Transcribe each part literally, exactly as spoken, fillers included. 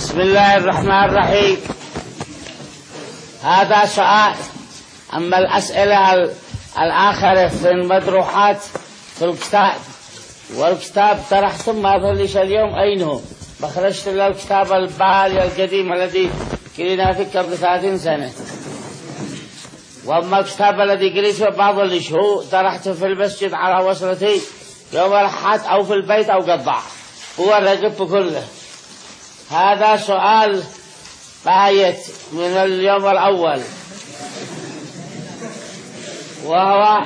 بسم الله الرحمن الرحيم. هذا سؤال. أما الأسئلة الآخرة في المطروحات في الكتاب، والكتاب طرحتم ما ظلش اليوم أينه بخرجت له الكتاب البالي القديم الذي قرينا فيه قبل ثلاثين سنة. وأما الكتاب الذي قريته بعض الشهور طرحته في المسجد على وصلتي يوم الأحد أو في البيت أو قطع هو الرقب كله. هذا سؤال بايت من اليوم الأول، وهو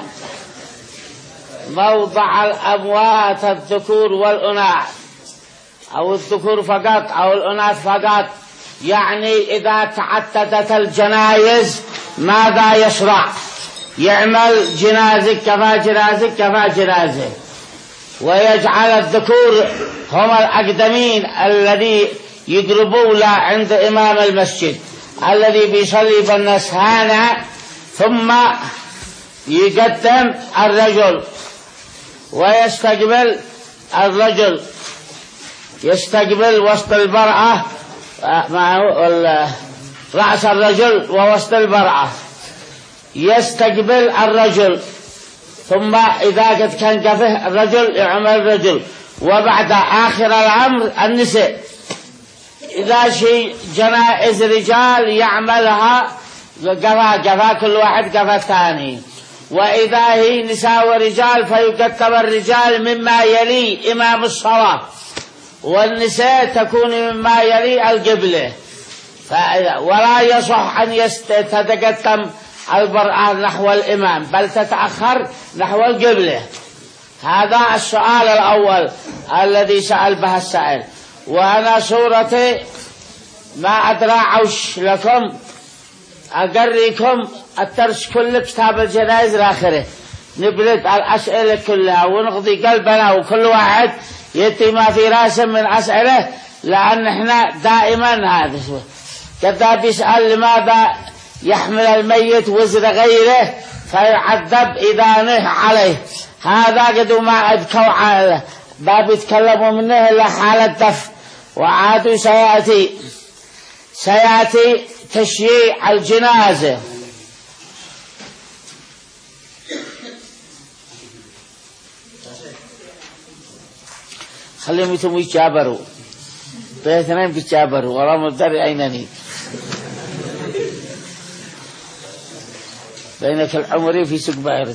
موضع الأموات الذكور والأناث، أو الذكور فقط أو الأناث فقط، يعني إذا تعددت الجنائز ماذا يشرع؟ يعمل جنازة كفى جنازة كفى جنازة، ويجعل الذكور هم الأقدمين الذي يقربوا له عند إمام المسجد الذي بيصلي بالناس هنا، ثم يقدم الرجل ويستقبل الرجل يستقبل وسط المرأة مع رأس الرجل ووسط المرأة يستقبل الرجل، ثم إذا قد كان قفه الرجل يعمل الرجل، وبعد آخر الأمر النساء. إذا شيء جنائز رجال يعملها قفا قفا كل واحد قفا ثاني، وإذا هي نساء ورجال فيقدم الرجال مما يلي إمام الصلاة، والنساء تكون مما يلي القبلة، ولا يصح أن تتقدم المرأة نحو الإمام بل تتأخر نحو القبلة. هذا السؤال الأول الذي سأل به السائل. وأنا صورتي ما أدرى عوش لكم أقريكم الترس كل كتاب الجنائز الآخرة، نبرد الأسئلة كلها ونقضي قلبنا وكل واحد يتي ما في راسه من أسئلة، لأن احنا دائما هذا كذا بيسأل لماذا يحمل الميت وزر غيره فيعذب إذا نه عليه. هذا قد ما أذكوا على باب يتكلموا منه إلا حالة دف، وعادوا سيأتي سيأتي تشييع الجنازة. خليهم يتم يتجابروا باثنين بيتجابروا ولا مدري أينني بينك العمري في سوق بارد.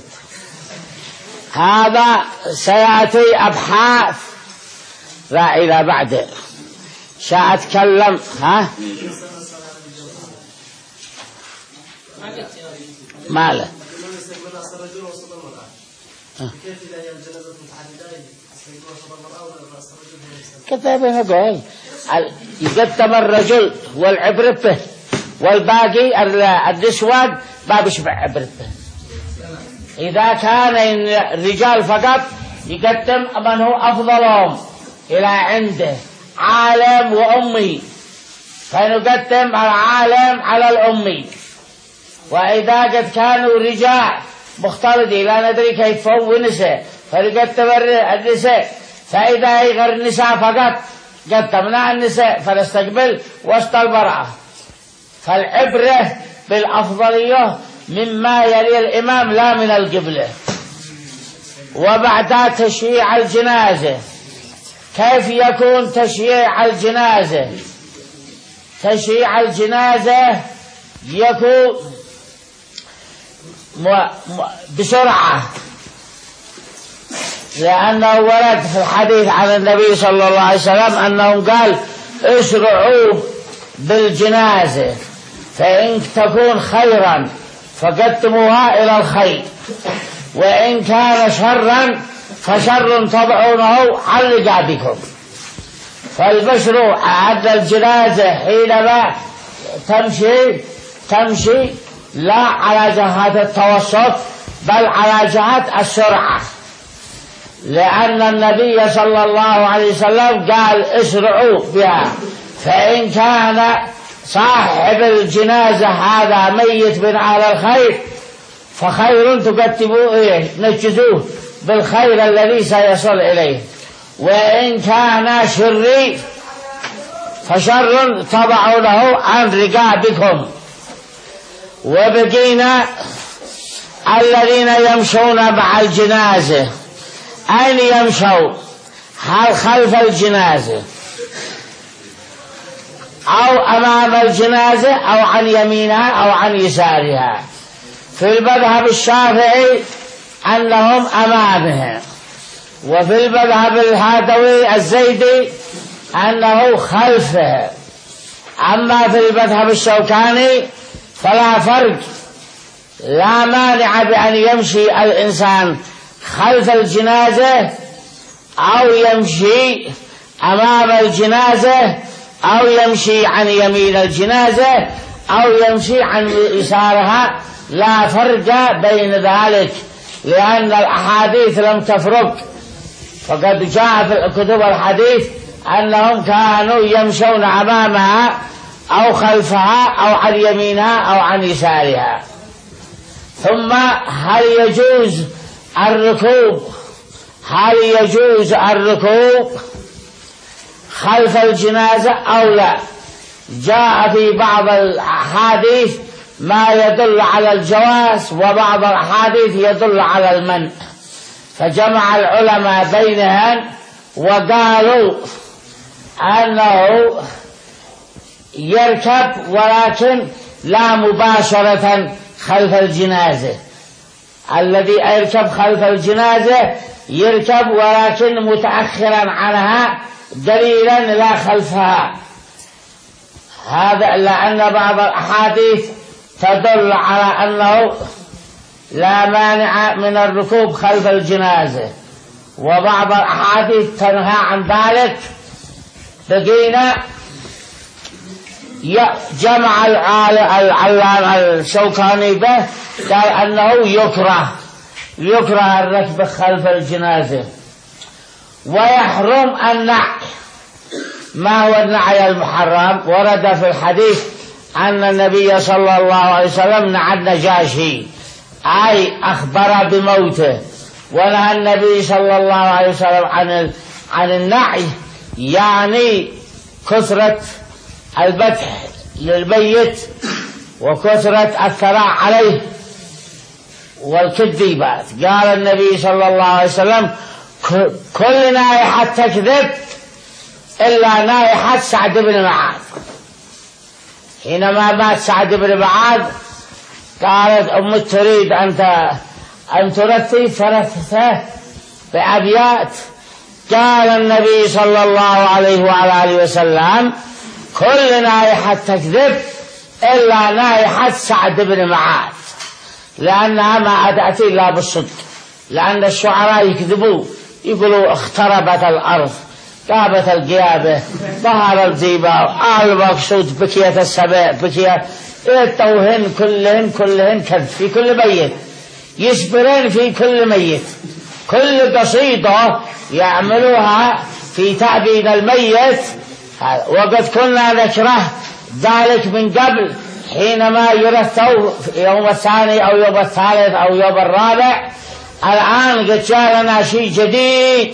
هذا سيأتي أبحاث إلى بعد سأتكلم. ها ماله كتابنا قول يقدم الرجل والعبرته والباقي النسوان ما بيشبع عبرته. إذا كان الرجال فقط يقدم من هو أفضلهم إلى عنده عالم وأمي، فنقدم العالم على الأمي. وإذا قد كانوا رجال مختلطين لا ندري كيف هم ونساء فنقدم النساء، فإذا هي غير النساء فقط قدمنا النساء فنستقبل وسط المرأة. فالعبرة بالأفضلية مما يلي الإمام لا من القبلة. وبعد تشييع الجنازة، كيف يكون تشييع الجنازة؟ تشييع الجنازة يكون بسرعة، لأنه ورد في الحديث عن النبي صلى الله عليه وسلم أنه قال اسرعوا بالجنازة فإن تكون خيرا فقدموها إلى الخير، وإن كان شرا فشر تضعونه عن رقابكم. فالمشروع عند الجنازة حينما تمشي تمشي لا على جهة التوسط بل على جهة السرعة، لأن النبي صلى الله عليه وسلم قال اسرعوا بها، فإن كان صاحب الجنازة هذا ميت من أهل الخير فخير تقدموا إيه نجزوه بالخير الذي سيصل إليه، وإن كان شرير فشر تضعونه عن رقابكم. وبقينا الذين يمشون مع الجنازة، أين يمشوا؟ هل خلف الجنازة أو أمام الجنازة أو عن يمينها أو عن يسارها؟ في المذهب الشافعي أنهم أمامها، وفي المذهب الهادوي الزيدي أنه خلفها. أما في المذهب الشوكاني فلا فرق، لا مانع بأن يمشي الإنسان خلف الجنازة أو يمشي أمام الجنازة أو يمشي عن يمين الجنازة أو يمشي عن يسارها، لا فرق بين ذلك، لأن الأحاديث لم تفرق. فقد جاء في كتب الحديث أنهم كانوا يمشون أمامها أو خلفها أو عن يمينها أو عن يسارها. ثم هل يجوز الركوب هل يجوز الركوب خلف الجنازة أو لا؟ جاء في بعض الأحاديث ما يدل على الجواز، وبعض الأحاديث يدل على المنع، فجمع العلماء بينهم وقالوا أنه يركب ولكن لا مباشرة خلف الجنازة. الذي يركب خلف الجنازة يركب ولكن متأخرا عنها دليلا لا خلفها. هذا لأن بعض الأحاديث تدل على أنه لا مانع من الركوب خلف الجنازة، وبعض الأحاديث تنهى عن ذلك. بقينا جمع العلامة الشوكاني به، قال أنه يكره يكره الركب خلف الجنازة، ويحرم النعي. ما هو النعي المحرم؟ ورد في الحديث أن النبي صلى الله عليه وسلم نعى النجاشي، أي أخبر بموته، ونهى النبي صلى الله عليه وسلم عن عن النعي، يعني كثرة البتح للميت وكثرة الثراء عليه والكذبات. قال النبي صلى الله عليه وسلم كل نائحة تكذب إلا نائحة سعد بن معاذ. حينما مات سعد بن معاذ قالت أم تريد أن أن ترثي فرثته بأبيات. قال النبي صلى الله عليه وعلى آله وسلم كل نائحة تكذب إلا نائحة سعد بن معاذ، لأنها ما أتت إلا بالصدق. لأن الشعراء يكذبوا، يقولوا اختربت الأرض، غابت القيابة، ظهر الزيبة، آل المقصود، بكية السبع، بكية التوهن، كلهن كلهن كذب في كل ميت، يصبرن في كل ميت. كل قصيدة يعملوها في تعبيد الميت. وقد كنا نكره ذلك من قبل، حينما يرثوا يوم الثاني أو يوم الثالث أو يوم الرابع. الآن قد جاء لنا شيء جديد،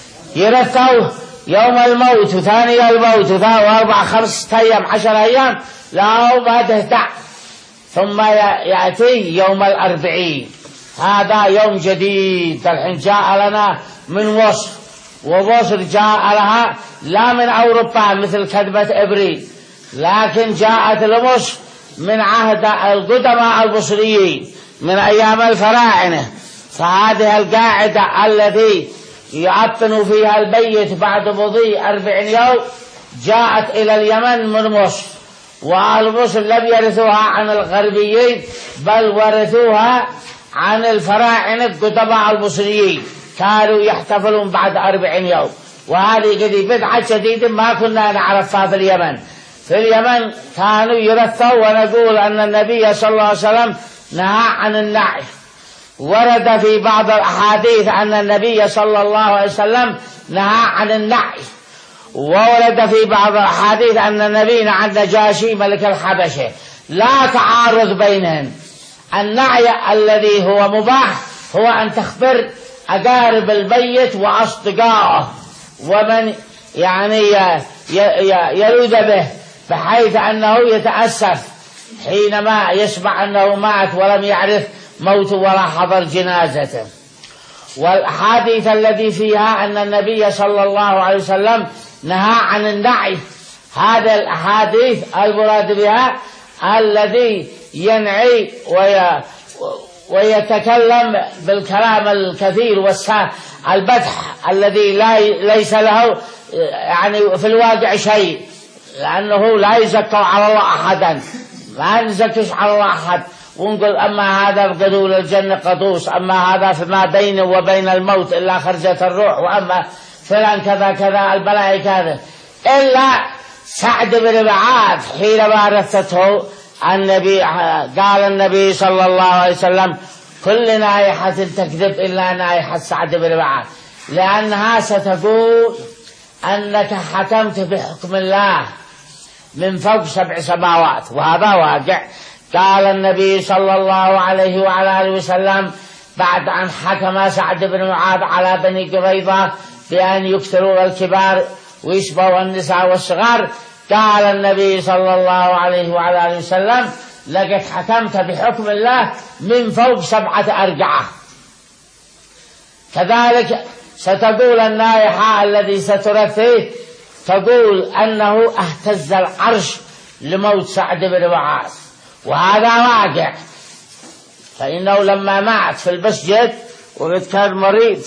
يرثوا يوم الموت وثاني الموت وأربع خمسة أيام عشر أيام لا ما تهدع، ثم يأتي يوم الأربعين. هذا يوم جديد الحين جاء لنا من وصف، ووصف جاء لها لا من أوروبا مثل كذبة إبريل، لكن جاءت الوصف من عهد القدماء المصريين من أيام الفراعنة. فهذه القاعدة التي يعفن فيها البيت بعد مضي أربعين يوم جاءت إلى اليمن من مصر، والمصر لم يرثوها عن الغربيين بل ورثوها عن الفراعنة القدماء المصريين، كانوا يحتفلون بعد أربعين يوم. وهذه قد بدعة جديدة ما كنا نعرفها في اليمن. في اليمن كانوا يرثوا، ونقول أن النبي صلى الله عليه وسلم نهى عن النعي. ورد في بعض الأحاديث أن النبي صلى الله عليه وسلم نهى عن النعي. وورد في بعض الأحاديث أن النبي نهى عن النجاشي ملك الحبشة. لا تعارض بينهم. النعي الذي هو مباح هو أن تخبر أقارب البيت وأصدقائه ومن يعني يلوذ به، بحيث أنه يتأسف حينما يسمع أنه مات ولم يعرف موته ولا حضر جنازته. والأحاديث التي فيها أن النبي صلى الله عليه وسلم نهى عن النعي، هذه الأحاديث المراد بها الذي ينعي وي ويتكلم بالكلام الكثير والبدح الذي لا ليس له يعني في الواقع شيء، لأنه لا يزكى على الله أحدا، ما نزكيش على الله أحد ونقول أما هذا بقدول الجنة قدوس، أما هذا فيما بينه وبين الموت إلا خرجت الروح، وأما فلان كذا كذا البلاء كذا، إلا سعد بن معاذ حينما رثته النبي قال النبي صلى الله عليه وسلم كل نائحة تكذب إلا نائحة سعد بن معاذ، لأنها ستقول أنك حكمت بحكم الله من فوق سبع سماوات، وهذا واقع. قال النبي صلى الله عليه وعلى آله وسلم بعد أن حكم سعد بن معاذ على بني قريظة بأن يقتلوا الكبار ويشبهوا النساء والصغار، قال النبي صلى الله عليه وعلى آله وسلم لقد حكمت بحكم الله من فوق سبعة أرجعة. كذلك ستقول النائحة الذي سترثيه تقول أنه اهتز العرش لموت سعد بن معاذ، وهذا واقع، فإنه لما مات في المسجد وقد كان مريض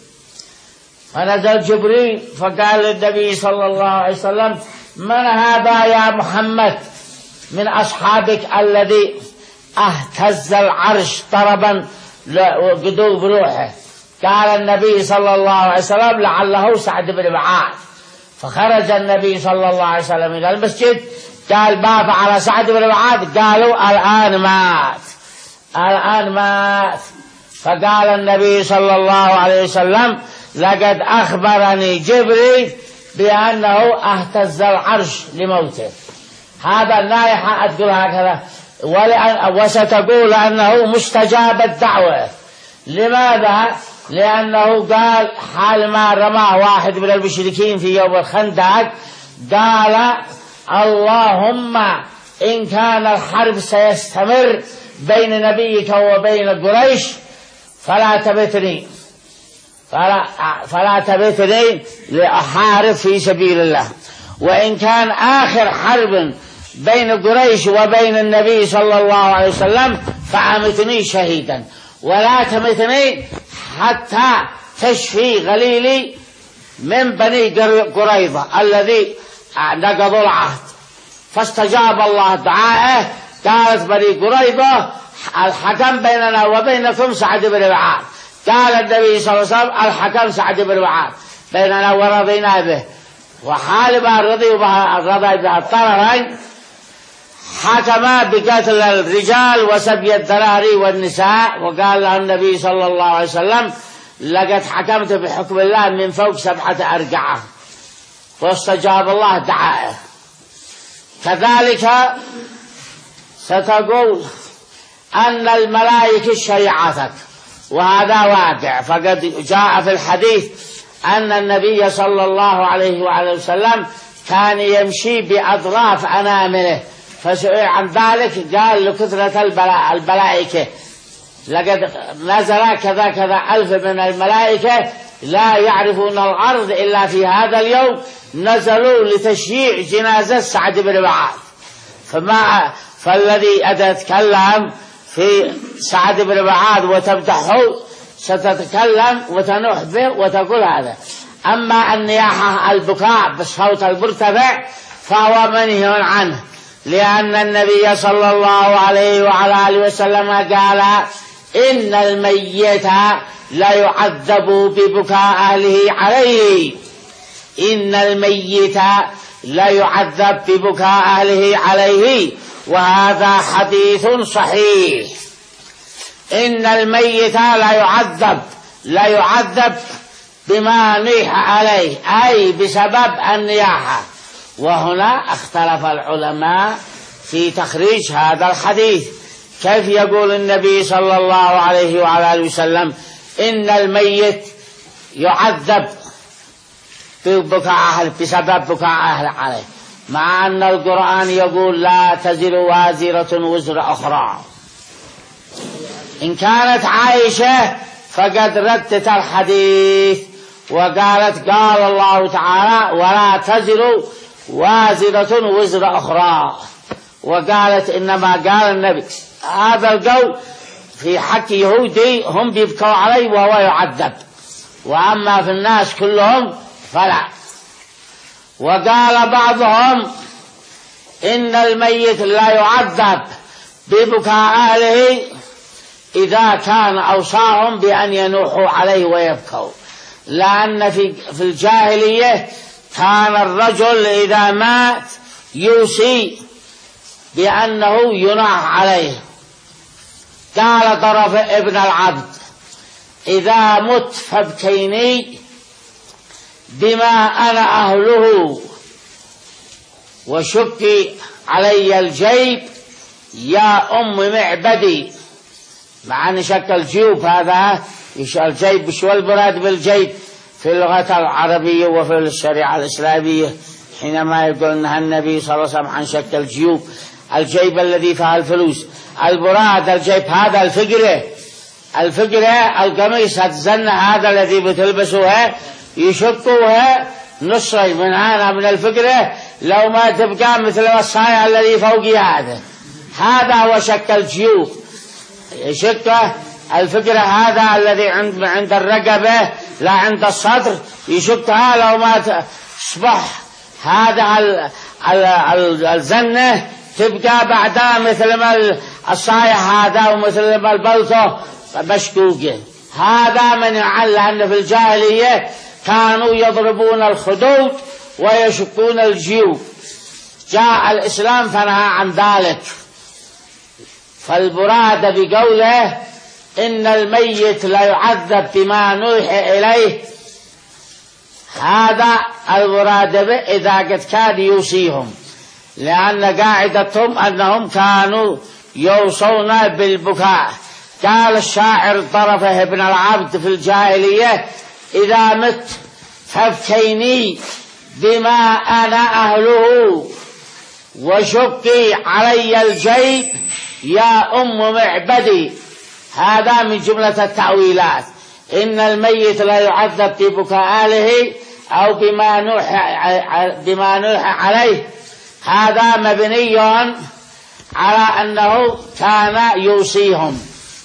فنزل جبريل فقال للنبي صلى الله عليه وسلم من هذا يا محمد من أصحابك الذي اهتز العرش طربا وقدوب روحه؟ قال النبي صلى الله عليه وسلم لعله سعد بن معاذ. فخرج النبي صلى الله عليه وسلم إلى المسجد قال باب على سعد بن معاذ، قالوا الآن مات الآن مات. فقال النبي صلى الله عليه وسلم لقد أخبرني جبريل بأنه اهتز العرش لموته. هذا النائحة تقول هكذا، وستقول أنه مستجاب الدعوة. لماذا؟ لأنه قال حال ما رماه واحد من المشركين في يوم الخندق، قال اللهم إن كان الحرب سيستمر بين نبيك وبين قريش فلا تبتني فلا, فلا تبتني لأحارب في سبيل الله، وإن كان آخر حرب بين قريش وبين النبي صلى الله عليه وسلم فأمتني شهيدا، ولا تمتني حتى تشفي غليلي من بني قريظة الذي نقضوا العهد. فاستجاب الله دعائه، قالت بني قريظة الحكم بيننا وبينكم سعد بن معاذ. قال النبي صلى الله عليه وسلم الحكم سعد بن معاذ بيننا ورضينا به. وحال ما رضي بها رضي بها الطرفين حكما بقتل الرجال وسبي الذراري والنساء. وقال له النبي صلى الله عليه وسلم لقد حكمت بحكم الله من فوق سبعة أرجعة، واستجاب الله دعائه. كذلك ستقول أن الملائكة شيعتك، وهذا واقع، فقد جاء في الحديث أن النبي صلى الله عليه وآله وسلم كان يمشي بأطراف أنامله، فسئل عن ذلك قال لكثرة الملائكة لقد نزل كذا كذا ألف من الملائكة لا يعرفون الأرض إلا في هذا اليوم، نزلوا لتشييع جنازة سعد بن معاذ. فما فالذي أتكلم في سعد بن معاذ وتمدحه ستتكلم وتنوح به وتقول هذا. أما النياحة البكاء بالصوت المرتفع فهو منهي عنه، لأن النبي صلى الله عليه وعلى آله وسلم قال إن الميت لا يعذب ببكاء أهله عليه، إن الميت لا يعذب ببكاء أهله عليه، وهذا حديث صحيح. إن الميت لا يعذب لا يعذب بما نيح عليه، أي بسبب النياحة. وهنا اختلف العلماء في تخريج هذا الحديث، كيف يقول النبي صلى الله عليه وعلى آله وسلم إن الميت يعذب ببكاء أهل بسبب بكاء أهل عليه، مع أن القرآن يقول لا تزر وازرة وزر أخرى. إن كانت عائشة فقد ردت الحديث وقالت قال الله تعالى ولا تزر وازرة وزر أخرى، وقالت إنما قال النبي هذا القول في حق يهودي هم بيبكوا عليه وهو يعذب، وأما في الناس كلهم فلا. وقال بعضهم إن الميت لا يعذب ببكاء أهله إذا كان أوصاهم بأن ينوحوا عليه ويبكوا، لأن في في الجاهلية كان الرجل إذا مات يوصي بأنه يناح عليه. قال طرف ابن العبد إذا مت فابكيني بما أنا أهله وشكي علي الجيب يا أم معبدي، مع أن شك الجيوب هذا الجيب شو المراد بالجيب في اللغة العربية وفي الشريعة الإسلامية، حينما يقول أنها النبي صلى الله عليه وسلم عن شك الجيوب الجيب الذي فيها الفلوس، المراد الجيب هذا الفقرة، الفقرة القميص الزنة هذا الذي بتلبسوها يشقوها نصين من هنا من الفقرة لو ما تبقى مثل الصايع الذي فوقي هذا، هذا هو شك الجيوب. يشق الفقرة هذا الذي عند عند الرقبة لا عند الصدر، يشقها لو ما تصبح هذا الزنة تبقى بعدها مثل ما الصايع هذا ومثل ما البلطة مشقوقة. هذا من يعل أن في الجاهلية كانوا يضربون الخدود ويشقون الجيوب، جاء الإسلام فنهى عن ذلك. فالمراد بقوله إن الميت لا يعذب بما نوحي إليه، هذا المراد به إذا قد كان يوصيهم، لأن قاعدتهم أنهم كانوا يوصون بالبكاء. قال الشاعر طرفه ابن العبد في الجاهلية إذا مت فابكيني بما أنا أهله وشقي علي الجيب يا أم معبدي. هذا من جملة التأويلات، إن الميت لا يعذب ببكاء أهله أو بما نوحي بما نوحي عليه، هذا مبني على أنه كان يوصيهم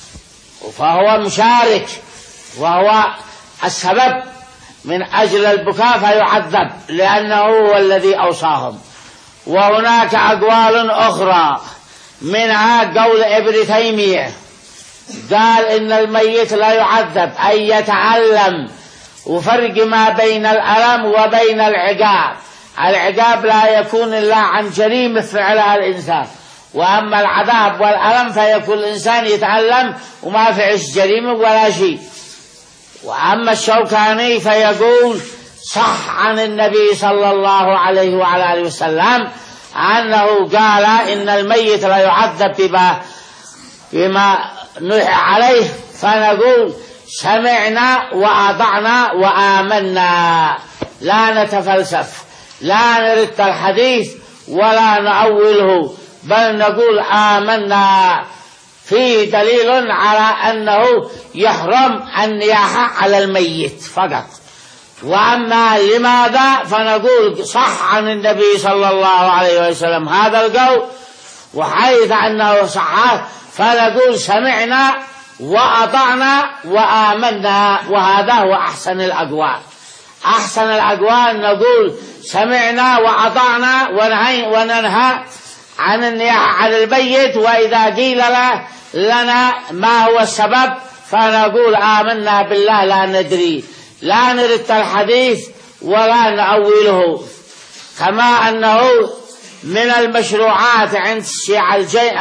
فهو مشارك وهو السبب من أجل البكاء فيعذب لأنه هو الذي أوصاهم. وهناك أقوال أخرى منها قول ابن تيمية قال إن الميت لا يعذب أي يتعلم، وفرق ما بين الألم وبين العقاب. العقاب لا يكون إلا عن جريمة فعلها الإنسان، وأما العذاب والألم فيكون الإنسان يتعلم وما فعش جريمة ولا شيء. وأما الشوكاني فيقول صح عن النبي صلى الله عليه وعلى آله وسلم أنه قال إن الميت لا يعذب بما, بما نوحي عليه، فنقول سمعنا وأطعنا وآمنا، لا نتفلسف، لا نرد الحديث ولا نأوله، بل نقول آمنا. فيه دليل على أنه يحرم النياحة على الميت فقط. وأما لماذا فنقول صح عن النبي صلى الله عليه وسلم هذا القول، وحيث أنه صح فنقول سمعنا وأطعنا وآمنا، وهذا هو أحسن الأقوال. أحسن الأقوال نقول سمعنا وأطعنا وننهى عن النياحة على الميت، وإذا قيل له لنا ما هو السبب فنقول آمنا بالله لا ندري، لا نرد الحديث ولا نأوله. كما أنه من المشروعات عند الشيعة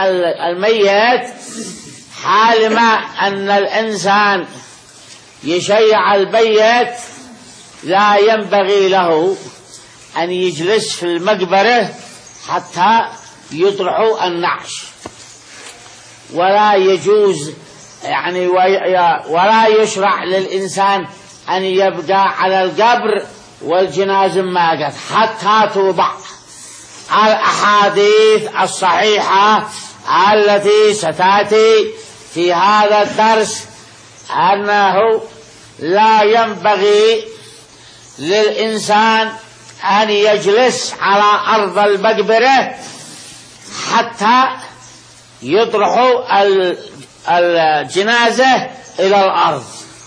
الميت حال ما أن الإنسان يشيع البيت لا ينبغي له أن يجلس في المقبرة حتى يطرحوا النعش، ولا يجوز يعني ولا يشرع للإنسان أن يبقى على القبر والجنازة ما قد حتى توضع. الأحاديث الصحيحة التي ستأتي في هذا الدرس أنه لا ينبغي للإنسان أن يجلس على أرض المقبرة حتى يطرح الجنازة إلى الأرض،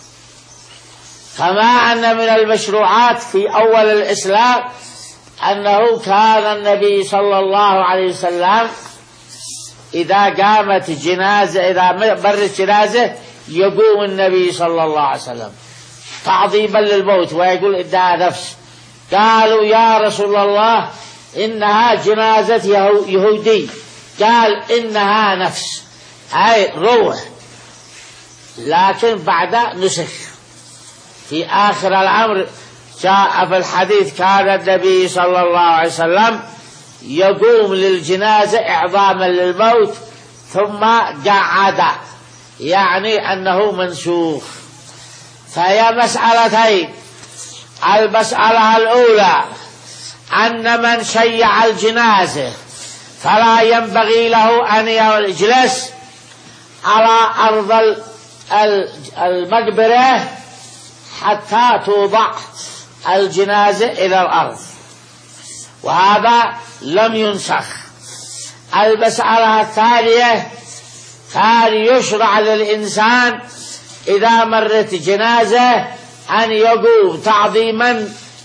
كما أن من المشروعات في أول الإسلام أنه كان النبي صلى الله عليه وسلم إذا قامت جنازة إذا مرت جنازة يقوم النبي صلى الله عليه وسلم تعظيما للموت ويقول إنها نفس. قالوا يا رسول الله إنها جنازة يهودي، قال إنها نفس أي روح، لكن بعد نسخ في آخر الأمر. جاء في الحديث كان النبي صلى الله عليه وسلم يقوم للجنازة إعظاما للموت ثم قعد، يعني أنه منسوخ. فهي مسألتين. المسألة الأولى أن من شيع الجنازة فلا ينبغي له أن يجلس على أرض المقبرة حتى توضع الجنازة إلى الأرض، وهذا لم ينسخ. المسألة الثانية كان يشرع للإنسان إذا مرت جنازة أن يقوم تعظيما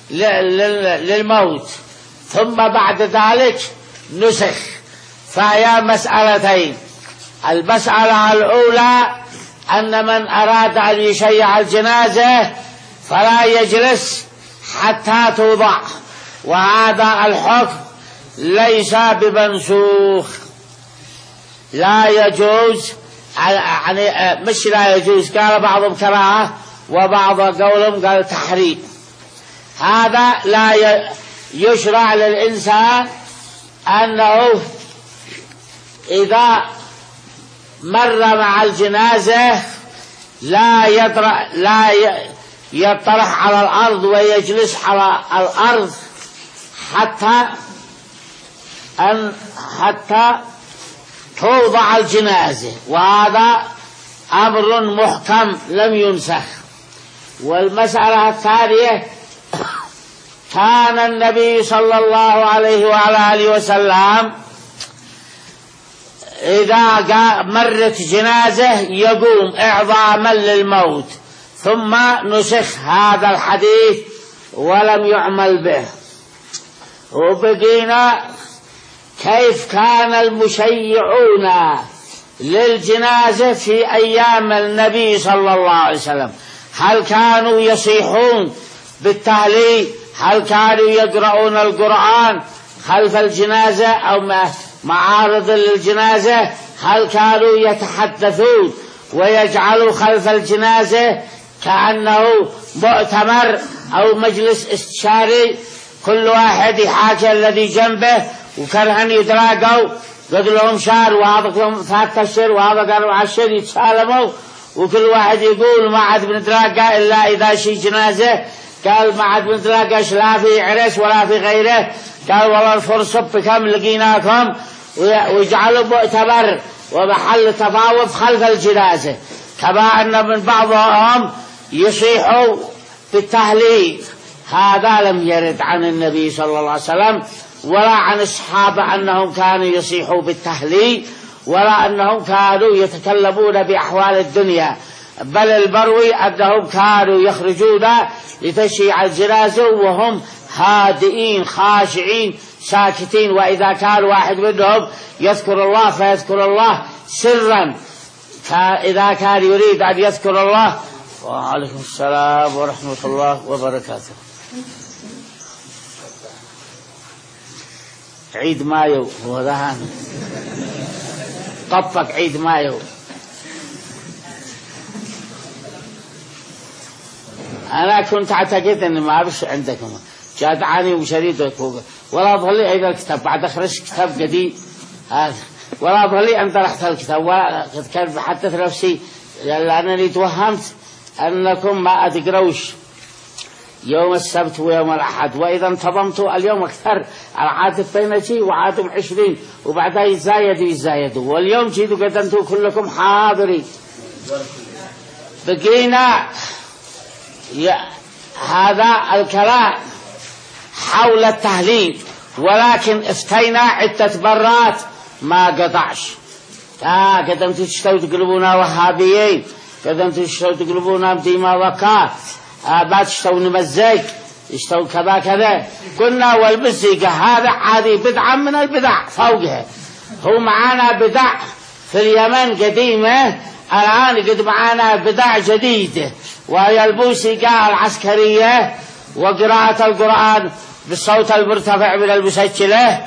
للموت ثم بعد ذلك نسخ. فهي مسألتين. المسألة الأولى أن من أراد أن يشيع الجنازة فلا يجلس حتى توضع، وهذا الحكم ليس بمنسوخ. لا يجوز، يعني مش لا يجوز، قال بعضهم كراهة وبعض قولهم قال تحريم. هذا لا يشرع للإنسان أنه إذا مر مع الجنازة لا يطرح لا يطرح على الأرض ويجلس على الأرض حتى أن حتى توضع الجنازة، وهذا أمر محكم لم ينسخ. والمسألة الثانية كان النبي صلى الله عليه وعلى آله وسلم إذا مرت جنازة يقوم إعظاما للموت ثم نسخ هذا الحديث ولم يعمل به. وبقينا كيف كان المشيعون للجنازة في أيام النبي صلى الله عليه وسلم؟ هل كانوا يصيحون بالتهليل؟ هل كانوا يقرؤون القرآن خلف الجنازة أو معارض للجنازة؟ هل كانوا يتحدثون ويجعلوا خلف الجنازة كأنه مؤتمر أو مجلس استشاري، كل واحد يحاكي الذي جنبه وكرهن يتراقوا، قد لهم شهر وهذا لهم ثلاثة أشهر وهذا قالوا عشر، يتسالموا وكل واحد يقول ما عاد بنتراقى إلا إذا شي جنازة، قال ما عاد بنتراقاش لا في عرس ولا في غيره، قال والله الفرصة بكم لقيناكم، ويجعلوا مؤتمر ومحل تفاوض خلف الجنازة. كما أن من بعضهم يصيحوا بالتهليل. هذا لم يرد عن النبي صلى الله عليه وسلم ولا عن الصحابة أنهم كانوا يصيحوا بالتهليل ولا أنهم كانوا يتكلمون بأحوال الدنيا، بل المروي أنهم كانوا يخرجون لتشييع الجنازة وهم هادئين خاشعين ساكتين، وإذا كان واحد منهم يذكر الله فيذكر الله سرا، فإذا كان يريد أن يذكر الله. وعليكم السلام ورحمة الله وبركاته. عيد مايو هو ذهان طبق عيد مايو. أنا كنت أعتقد أن ما بش عندكم جادعاني وشريدك ولا أظهر إذا الكتاب بعد أخرج كتاب جديد هذا، ولا أظهر أن طرحت الكتاب وقد كان بحدث نفسي لأنني توهمت أنكم ما أتقروش. يوم السبت ويوم الأحد، وإذا انتظمتوا اليوم أكثر العادة بين شيء وعادهم عشرين وبعدها يتزايدوا يتزايدوا، واليوم جيدوا قد أنتوا كلكم حاضرين. بقينا هذا الكلام حول التهليل، ولكن افتينا عدة برات ما قطعش. آه قد أنتوا تشتوا تقلبونا وهابيين، قد أنتوا تشتوا تقلبونا بديما وكات، آه بعد تشتوا نمزج، يشتوا كذا كذا. قلنا والمزيقة هذا عادي بدعة من البدع فوقها. هو معانا بدع في اليمن قديمة، الآن قد معانا بدع جديدة، وهي الموسيقى العسكرية وقراءة القرآن بالصوت المرتفع من المسجلة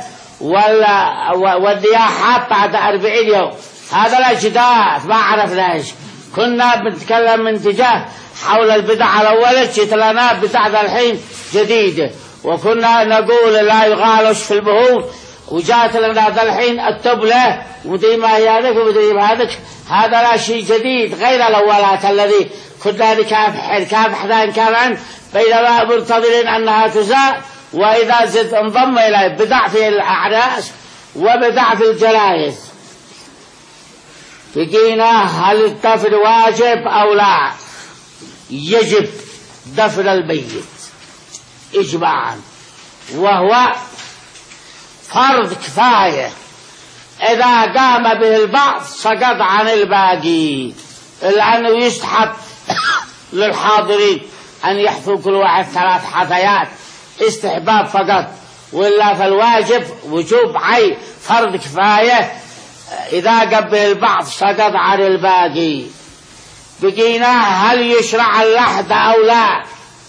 والنياحات بعد أربعين يوم. هذا الأجداث ما عرفناش. كنا بنتكلم من تجاه حول البدع الأولى، جيت لنا بدع الحين جديدة، وكنا نقول لا يغالش في البهور، وجاءت لنا الحين التبلة ودي ما هي هذك ودي ما هذك. هذا لا شيء جديد غير الأولات الذي كنا نكافح نكافح ذا كمان، بينما مرتضين أنها تزال. وإذا زد انضم إلى بدع في الأعراس وبدع في الجنائز. بقينا هل الدفن واجب أو لا؟ يجب دفن الميت إجماعا، وهو فرض كفاية. إذا قام به البعض سقط عن الباقي، لأنه يستحب للحاضرين أن يحثوا كل واحد ثلاث حثيات استحباب فقط، وإلا فالواجب وجوب عين فرض كفاية. إذا قام به البعض سقط عن الباقي. بقينا هل يشرع اللحد أو لا؟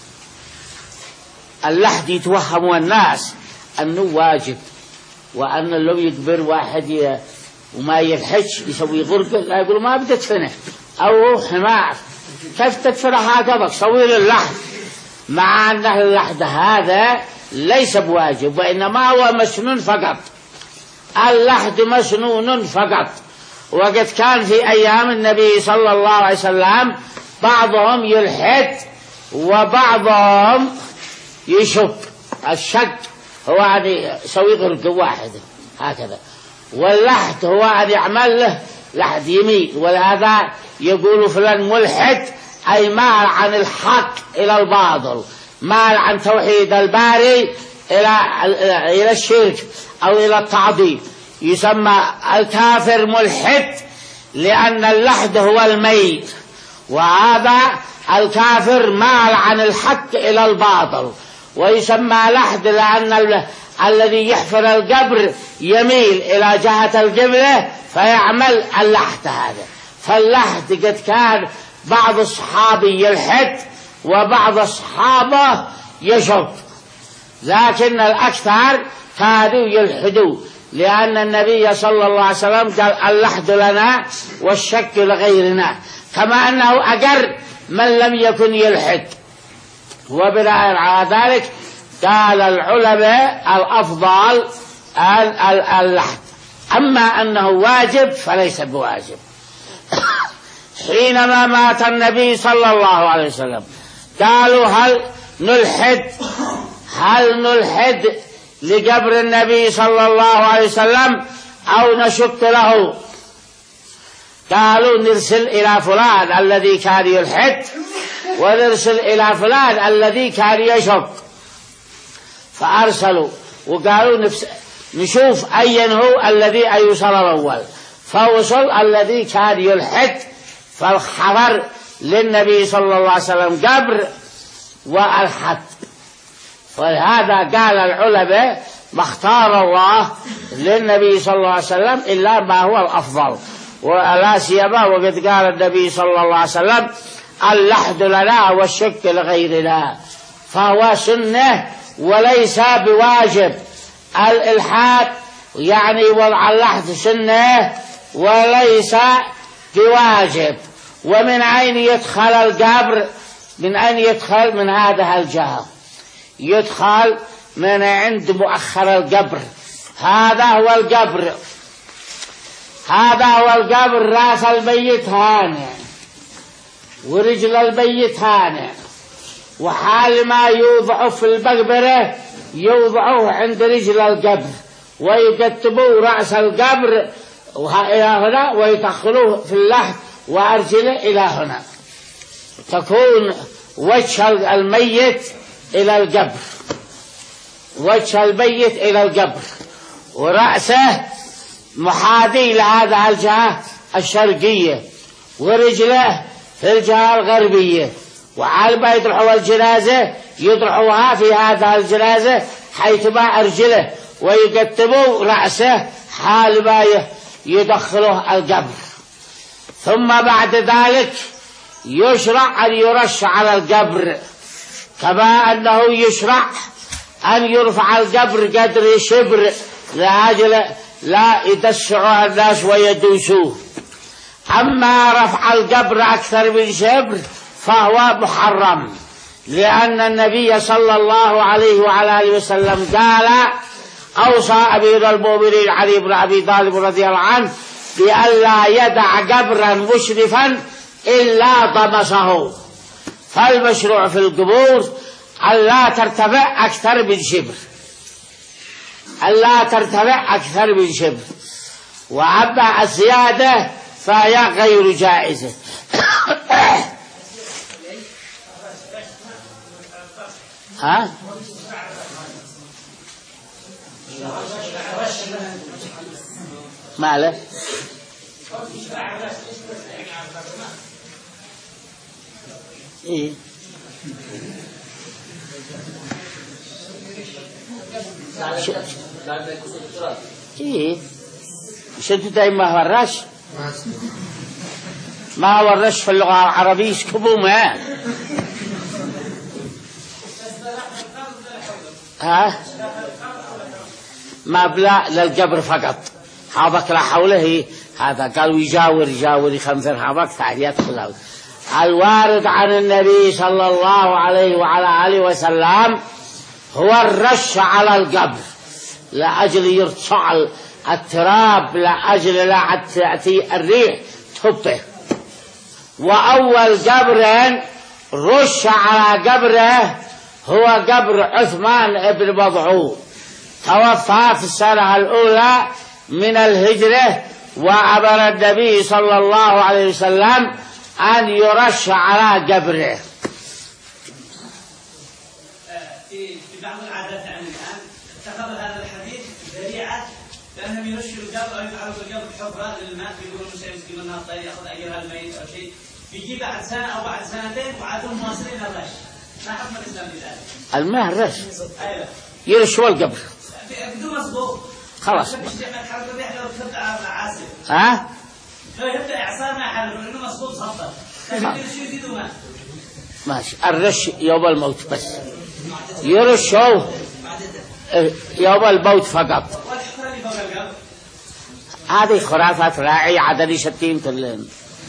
اللحد يتوهم الناس أنه واجب، وأن لو يكبر واحد وما يلحج يسوي غرقة لا يقول ما بدي تدفنه، أو حمار كيف تدفنه هكذا سوي له اللحد، مع أن اللحد هذا ليس بواجب، وإنما هو مسنون فقط. اللحد مسنون فقط. وقد كان في أيام النبي صلى الله عليه وسلم بعضهم يلحد وبعضهم يشك. الشك هو أن يسوي غرقة واحدة هكذا، واللحد هو أن يعمل له لحد يمين. ولهذا يقول فلان ملحد، أي مال عن الحق إلى الباطل، مال عن توحيد الباري إلى إلى الشرك أو إلى التعظيم. يسمى الكافر ملحد لأن اللحد هو الميت، وهذا الكافر مال عن الحق إلى الباطل. ويسمى لحد لأن ال... الذي يحفر القبر يميل إلى جهة القبلة فيعمل اللحد هذا. فاللحد قد كان بعض الصحابي يلحد وبعض الصحابة يشك، لكن الأكثر كانوا يلحدوا، لأن النبي صلى الله عليه وسلم قال اللحد لنا والشك لغيرنا، كما أنه أجر من لم يكن يلحد. وبناء على ذلك قال العلماء الأفضل اللحد. أما أنه واجب فليس بواجب. حينما مات النبي صلى الله عليه وسلم قالوا هل نلحد هل نلحد لقبر النبي صلى الله عليه وسلم أو نشك له؟ قالوا نرسل إلى فلان الذي كان يلحد، ونرسل إلى فلان الذي كان يشك. فأرسلوا وقالوا نفس نشوف أين هو الذي أيوصل الأول. فوصل الذي كان يلحد، فالخبر للنبي صلى الله عليه وسلم قبر والحد. ولهذا قال العلماء ما اختار الله للنبي صلى الله عليه وسلم إلا ما هو الأفضل، ولا سيما وقد قال النبي صلى الله عليه وسلم اللحد لنا والشك لغيرنا، فهو سنة وليس بواجب. الإلحاد يعني وضع اللحد سنة وليس بواجب. ومن أين يدخل القبر؟ من أين يدخل؟ من هذا الجهة، يدخل من عند مؤخر القبر. هذا هو القبر، هذا هو القبر. راس الميت هانئ، ورجل الميت هانئ، وحال ما يوضعه في المقبرة يوضعوه عند رجل القبر ويكتبوا رأس القبر إلى هنا ويدخلوه في اللحد وأرجله إلى هنا، تكون وجه الميت إلى القبر، وجه الميت إلى القبر، ورأسه محاذي لهذا الجهة الشرقية، ورجله في الجهة الغربية. وحال ما يطرحوا الجنازة يطرحوها في هذا الجنازة حيث ما أرجله، ويكتبوا رأسه حال ما يدخله القبر. ثم بعد ذلك يشرع أن يرش على القبر، كما أنه يشرع أن يرفع القبر قدر شبر لأجل لا يدسعها الناس ويدوسوه. أما رفع القبر أكثر من شبر فهو محرم، لأن النبي صلى الله عليه وعلى آله وسلم قال: أوصى أمير المؤمنين علي بن أبي طالب رضي الله عنه بألا يدع قبرا مشرفا إلا طمسه. فالمشروع في القبور ألا ترتفع أكثر من شبر، ألا ترتفع أكثر من شبر، وأما الزيادة فهي غير جائزة. ها؟ ماله؟ إيه؟ إيه؟ شنو دايما هو الرش؟ ما هو الرش في اللغة العربية يسكبوا معه. ها؟ ما بلا للقبر فقط، حابك لا حوله هذا قالوا يجاور يجاور يخنزر حابك تعال يدخل. الوارد عن النبي صلى الله عليه وعلى آله وسلم هو الرش على القبر لأجل يرتفع التراب، لأجل لا تأتي الريح تهبه. وأول قبر رش على قبره هو قبر عثمان بن مضعون، توفى في السنة الأولى من الهجرة، وأمر النبي صلى الله عليه وسلم أن يرش على قبره. في بعض العادات عن الآن اتخذ هذا الحديث ذريعة لأنهم يرشوا القبر أو يفعلوا بالقبر حفرة للماء، يقولون مش يمسك منها الطير يأخذ أجرها الميت أو شيء، بيجي بعد سنة أو بعد سنتين وعادهم مواصلين الرش. ما حكم الإسلام بذلك؟ الماء الرش أيوة يرشوا القبر بدون مصبوغ خلاص. حركة الريح لو تبدأ عاسر ها؟ لو يبدأ إعصار ما حل لأنه مصبوغ صفر شو يزيدوا ماء. ماشي. الرش يوم الموت بس، يرشوا يوم الموت فقط. والحفرة اللي فوق القبر هذه خرافات راعي عدد شتين كلهم،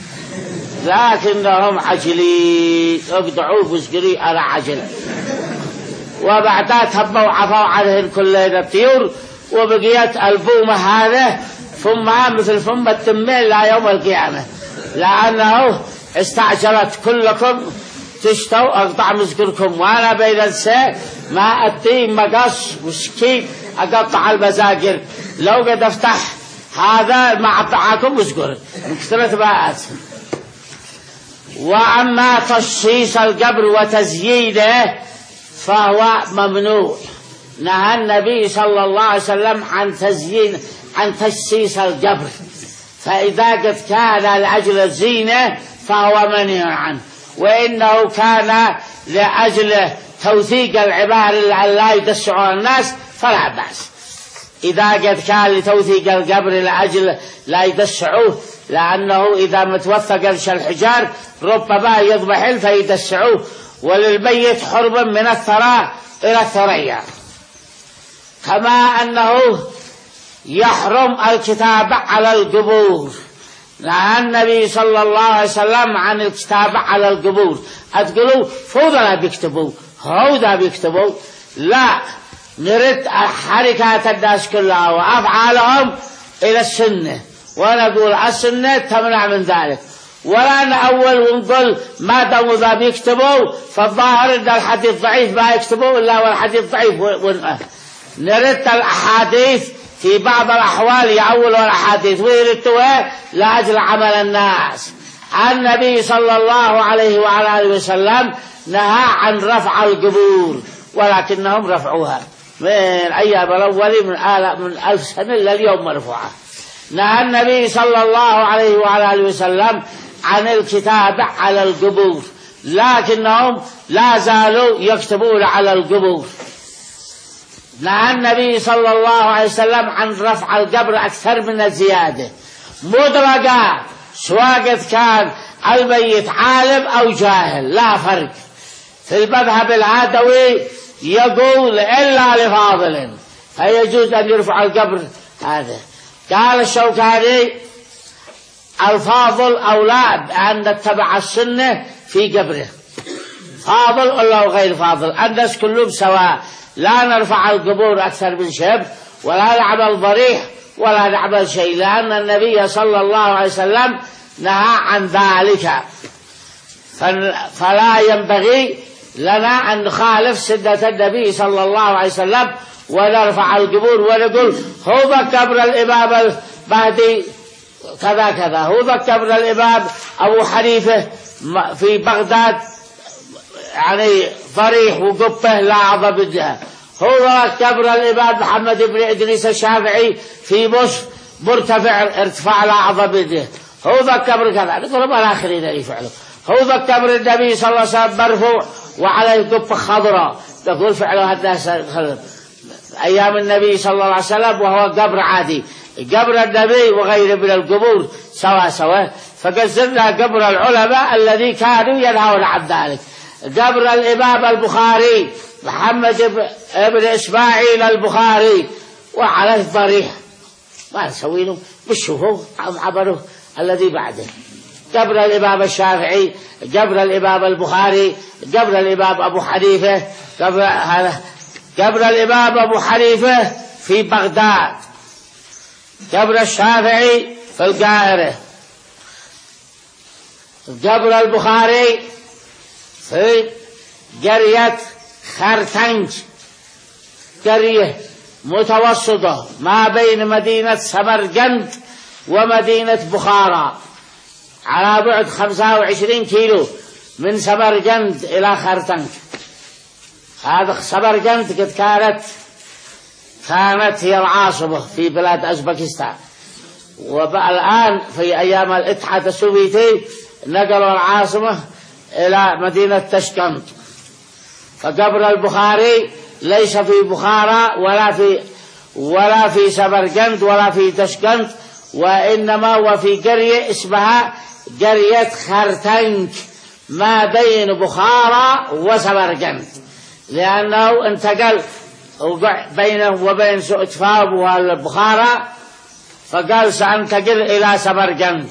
لكنهم عجلين اقدعوا بسقري على عجل. وبعدها تهبوا وعفوا عنهن كل الطيور، وبقيت البومة هذا فمها مثل فم التمين لا يوم القيامة، لأنه استعجلت كلكم تشتوا أقطع مزقركم، وأنا بين الساء ما أتي مقص وسكين أقطع المزاقر، لو قد أفتح هذا ما أقطعكم مزقر من كثرة بقات. وأما تشخيص القبر وتزيينه فهو ممنوع، نهى النبي صلى الله عليه وسلم عن تزيين عن تشخيص القبر، فإذا قد كان لأجل الزينة فهو منهي عنه، وإنه كان لأجل توثيق العبار لا يدسعها الناس فلا بأس. إذا قد كان لتوثيق القبر لأجل لا يدسعوه، لأنه إذا متوثق الحجار ربما يضمحل فيدسعوه، وللميت حرب من الثراء إلى الثريا. كما أنه يحرم الكتابة على القبور، نهى النبي صلى الله عليه وسلم عن الكتابة على القبور. أتقولوا فوضى بيكتبوا هودا بيكتبوا، لا، نرد حركات الناس كلها وأفعالهم إلى السنة، ونقول السنة تمنع من ذلك. ولا نأول ونقول ما داموا ذا بيكتبوا فالظاهر ان الحديث ضعيف ما يكتبوا الا والحديث ضعيف. نرد الأحاديث في بعض الأحوال يعولوا الأحاديث ويردوها لأجل عمل الناس. النبي صلى الله عليه وعلى آله وسلم نهى عن رفع القبور ولكنهم رفعوها من أيام الأول من آلاف من ألف سنة لليوم مرفوعة. نهى النبي صلى الله عليه وعلى آله وسلم عن الكتابة على القبور لكنهم لا زالوا يكتبون على القبور. نهى النبي صلى الله عليه وسلم عن رفع القبر أكثر من الزيادة مدرجة سواء كان الميت عالم أو جاهل لا فرق. في المذهب العدوي يقول إلا لفاضل فيجوز أن يرفع القبر هذا. قال الشوكاني الفاضل أولى بأن نتبع السنة في قبره فاضل ولا غير فاضل الناس كلهم سواء لا نرفع القبور أكثر من شبر ولا نعمل ضريح ولا نعمل شيء لأن النبي صلى الله عليه وسلم نهى عن ذلك فلا ينبغي لنا أن نخالف سنة النبي صلى الله عليه وسلم ونرفع القبور ونقول هو قبر الإمام المهدي كذا كذا هو قبر الإمام أبو حنيفة في بغداد يعني ضريح وقبه لا عظم منها هو قبر الإمام محمد بن إدريس الشافعي في مصر مرتفع ارتفاع لا عظم منه هو قبر كذا نقول ما الآخرين يفعلوا هو قبر النبي صلى الله عليه وسلم مرفوع وعليه قبة خضراء نقول فعلوا هذا أيام النبي صلى الله عليه وسلم وهو قبر عادي. قبر النبي وغيره من القبور سوا سوا فقصدنا قبر العلماء الذي كانوا ينهون عن ذلك. قبر الإمام البخاري محمد بن إسماعيل البخاري وعليه ضريح ما نسوي له بشوفوا عبره الذي بعده. قبر الإمام الشافعي قبر الإمام البخاري قبر الإمام أبو حنيفة قبر هذا قبر الإمام أبو حنيفة في بغداد قبر الشافعي في القاهرة قبر البخاري في قرية خرتنج قرية متوسطة ما بين مدينة سمرقند ومدينة بخارى على بعد خمسة وعشرين كيلو من سمرقند إلى خرتنج. هذا سمرقند قد كانت كانت هي العاصمة في بلاد أوزبكستان والآن في أيام الاتحاد السوفيتي نقلوا العاصمة إلى مدينة تشكند. فقبر البخاري ليس في بخارى ولا في ولا في سمرقند ولا في تشكند وإنما هو في قرية اسمها قرية خرتنج ما بين بخارى وسمرقند لأنه انتقل بينه وبين سوء تفاهم والبخارى فقال سأنتقل إلى سمرقند.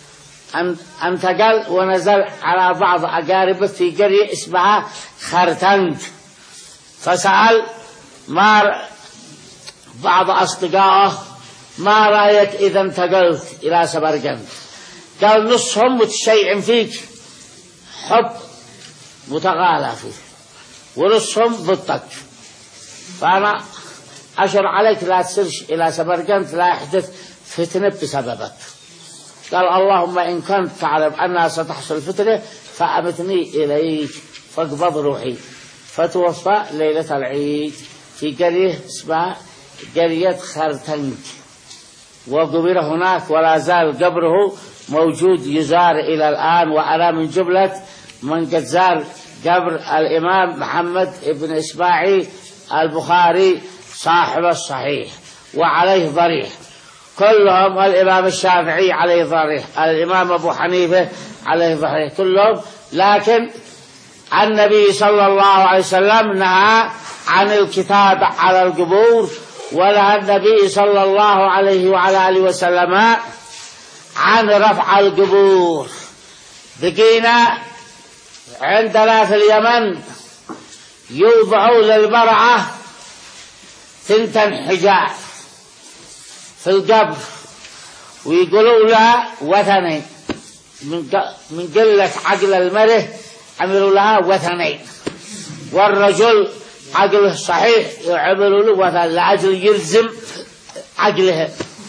انتقل ونزل على بعض أقاربه في قرية اسمها خرتنج فسأل ما بعض أصدقائه ما رأيك إذا انتقلت إلى سمرقند؟ قال نصهم متشيع فيك حب متغالى فيه ونصهم ضدك فأنا أشر عليك لا تسرش إلى سمرقند لا يحدث فتنة بسببك. قال اللهم إن كنت تعلم أنها ستحصل فتنة فأمتني إليك فاقبض روحي. فتوفى ليلة العيد في قرية اسمها قرية خرتنج وقبر هناك ولا زال قبره موجود يزار إلى الآن وأنا من جملة من قد زار قبر الإمام محمد بن إسماعيل البخاري صاحب الصحيح وعليه ضريح كلهم. الإمام الشافعي عليه ضريح الإمام أبو حنيفة عليه ضريح كلهم. لكن النبي صلى الله عليه وسلم نهى عن الكتابة على القبور ونهى النبي صلى الله عليه وعلى آله وسلم عن رفع القبور. بقينا عندنا في اليمن يوضعوا للمرأة ثنتن حجاب في القبر ويقولوا لها وثني من قلة عقل المرء عملوا لها وثنين، والرجل عقله صحيح يعملوا له وثن لأجل يلزم عقله.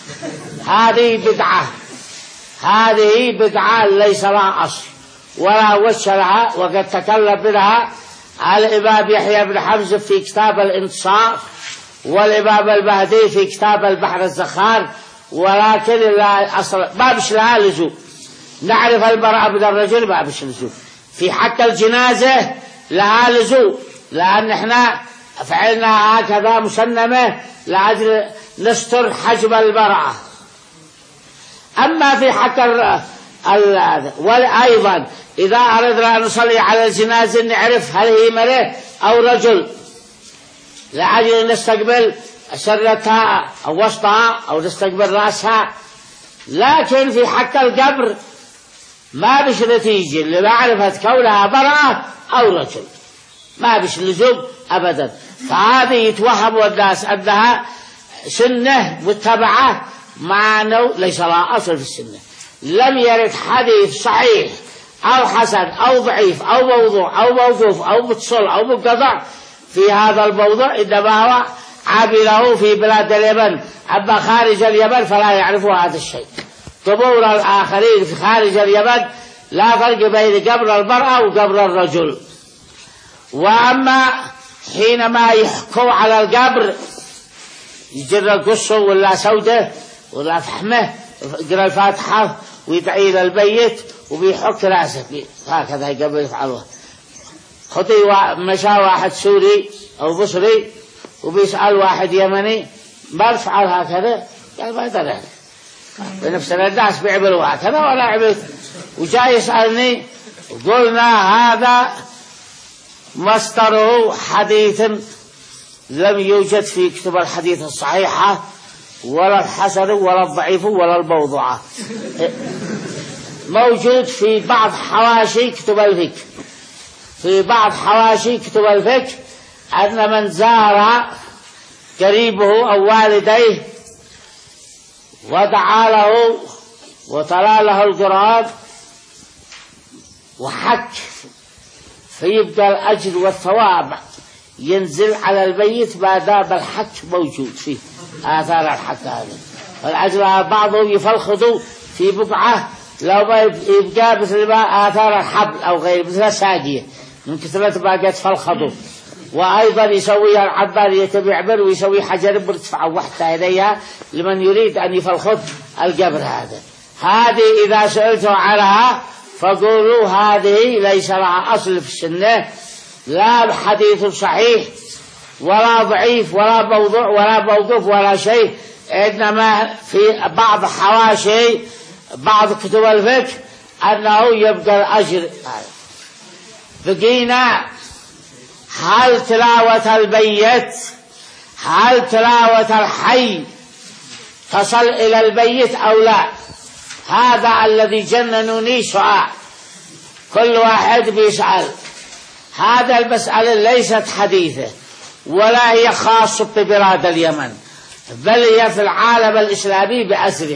هذه بدعة، هذه بدعة ليس لها أصل ولا وجه لها، وقد تكلم بها الإمام يحيى بن حمزة في كتاب الانتصار، والإمام البهدي في كتاب البحر الزخار، ولكن لا أصل ما بش لها لزوم. نعرف المرأة من الرجل ما بش لزوم. في حق الجنازة لها لزوم، لأن احنا فعلنا هكذا مسنمة لأجل نستر حجب المرأة. أما في حق ال وأيضا إذا أردنا أن نصلي على الجنازة نعرف هل هي مرأة أو رجل، لأجل نستقبل سرتها أو وسطها أو نستقبل رأسها. لكن في حق القبر ما بش نتيجة لمعرفة كونها مرأة أو رجل، ما بش لزوم أبدا. فهذه يتوهم الناس أنها سنة متبعة مع أنه ليس لها أصل في السنة. لم يرد حديث صحيح أو حسن أو ضعيف أو موضوع أو موقوف أو متصل أو منقطع في هذا الموضوع، إنما هو عمله في بلاد اليمن. أما خارج اليمن فلا يعرفوا هذا الشيء. قبور الآخرين في خارج اليمن لا فرق بين قبر المرأة وقبر الرجل. وأما حينما يحكوا على القبر يجر قصه ولا سودة ولا فحمه يقرأ الفاتحة ويدعي للبيت وبيحك رأسه هكذا قبل يفعلوه. خطي مشى واحد سوري أو بصري وبيسأل واحد يمني ما بفعل هكذا، قال ما أدري بنفس الناس بيعملوا هكذا ولا عملت. وجاء يسألني وقلنا هذا مصدره حديث لم يوجد في كتب الحديث الصحيحة ولا الحسن ولا الضعيف ولا الموضوعة، موجود في بعض حواشي كتب الفقه. في بعض حواشي كتب الفقه أن من زار قريبه أو والديه ودعا له وتلا له القرآن وحك فيبقى الأجر والثواب ينزل على البيت ما دام الحك موجود فيه آثار الحك هذا. والأجر بعضهم يفلخضوا في بقعة لو ما يبقى مثل ما آثار الحبل أو غير مثل ساقية من كثرة ما قد فلخضوا. وأيضا يسويها العبارية بيعمل ويسوي حجر مرتفع وحتى إليها لمن يريد أن يفلخض القبر هذا. هذه إذا سألتوا عنها فقولوا هذه ليس لها أصل في السنة، لا بحديث صحيح ولا ضعيف ولا موضوع ولا موقوف ولا شيء، إنما في بعض حواشي بعض كتب الفقه أنه يبقى الأجر. بقينا هل تلاوة البيت هل تلاوة الحي تصل إلى البيت أو لا؟ هذا الذي جننوني سؤال، كل واحد بيسأل. هذا المسألة ليست حديثة ولا هي خاصة ببلاد اليمن، بل هي في العالم الإسلامي بأسره.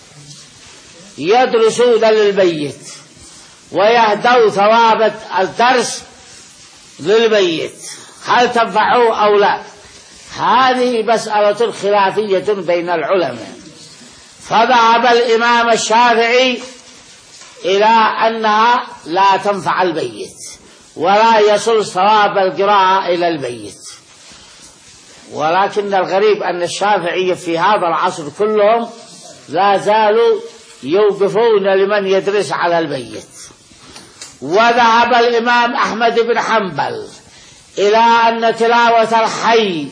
يدرسون للبيت ويهدوا ثواب الدرس للبيت، هل تنفعه أو لا؟ هذه مسألة خلافية بين العلماء. فذهب الإمام الشافعي إلى أنها لا تنفع البيت ولا يصل ثواب القراءة إلى البيت. ولكن الغريب أن الشافعية في هذا العصر كلهم لا زالوا يوقفون لمن يدرس على البيت. وذهب الإمام أحمد بن حنبل إلى أن تلاوة الحي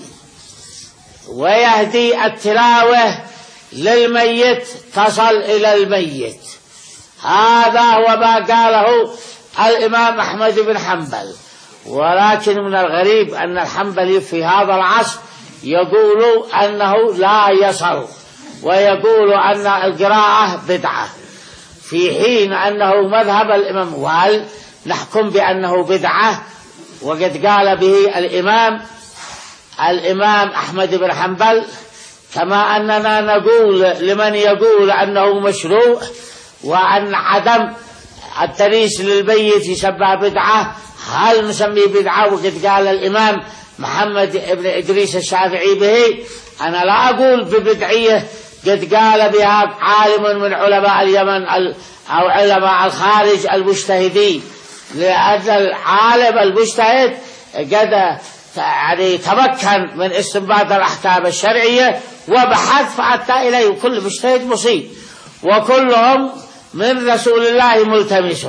ويهدي التلاوة للميت تصل إلى الميت. هذا هو ما قاله الإمام أحمد بن حنبل. ولكن من الغريب أن الحنبلي في هذا العصر يقول أنه لا يصل ويقول أن القراءة بدعة، في حين أنه مذهب الإمام. وهل نحكم بأنه بدعة وقد قال به الإمام الإمام أحمد بن حنبل، كما أننا نقول لمن يقول أنه مشروع وأن عدم التريس للميت يسمى بدعة، هل نسميه بدعة؟ وقد قال الإمام محمد بن إدريس الشافعي به: أنا لا أقول ببدعية، قد قال بها عالم من علماء اليمن أو علماء الخارج المجتهدين، لأن العالم المجتهد قد يعني تمكن من استنباط الأحكام الشرعية وبحث فأتى إليه. كل مجتهد مصيب، وكلهم من رسول الله ملتمس.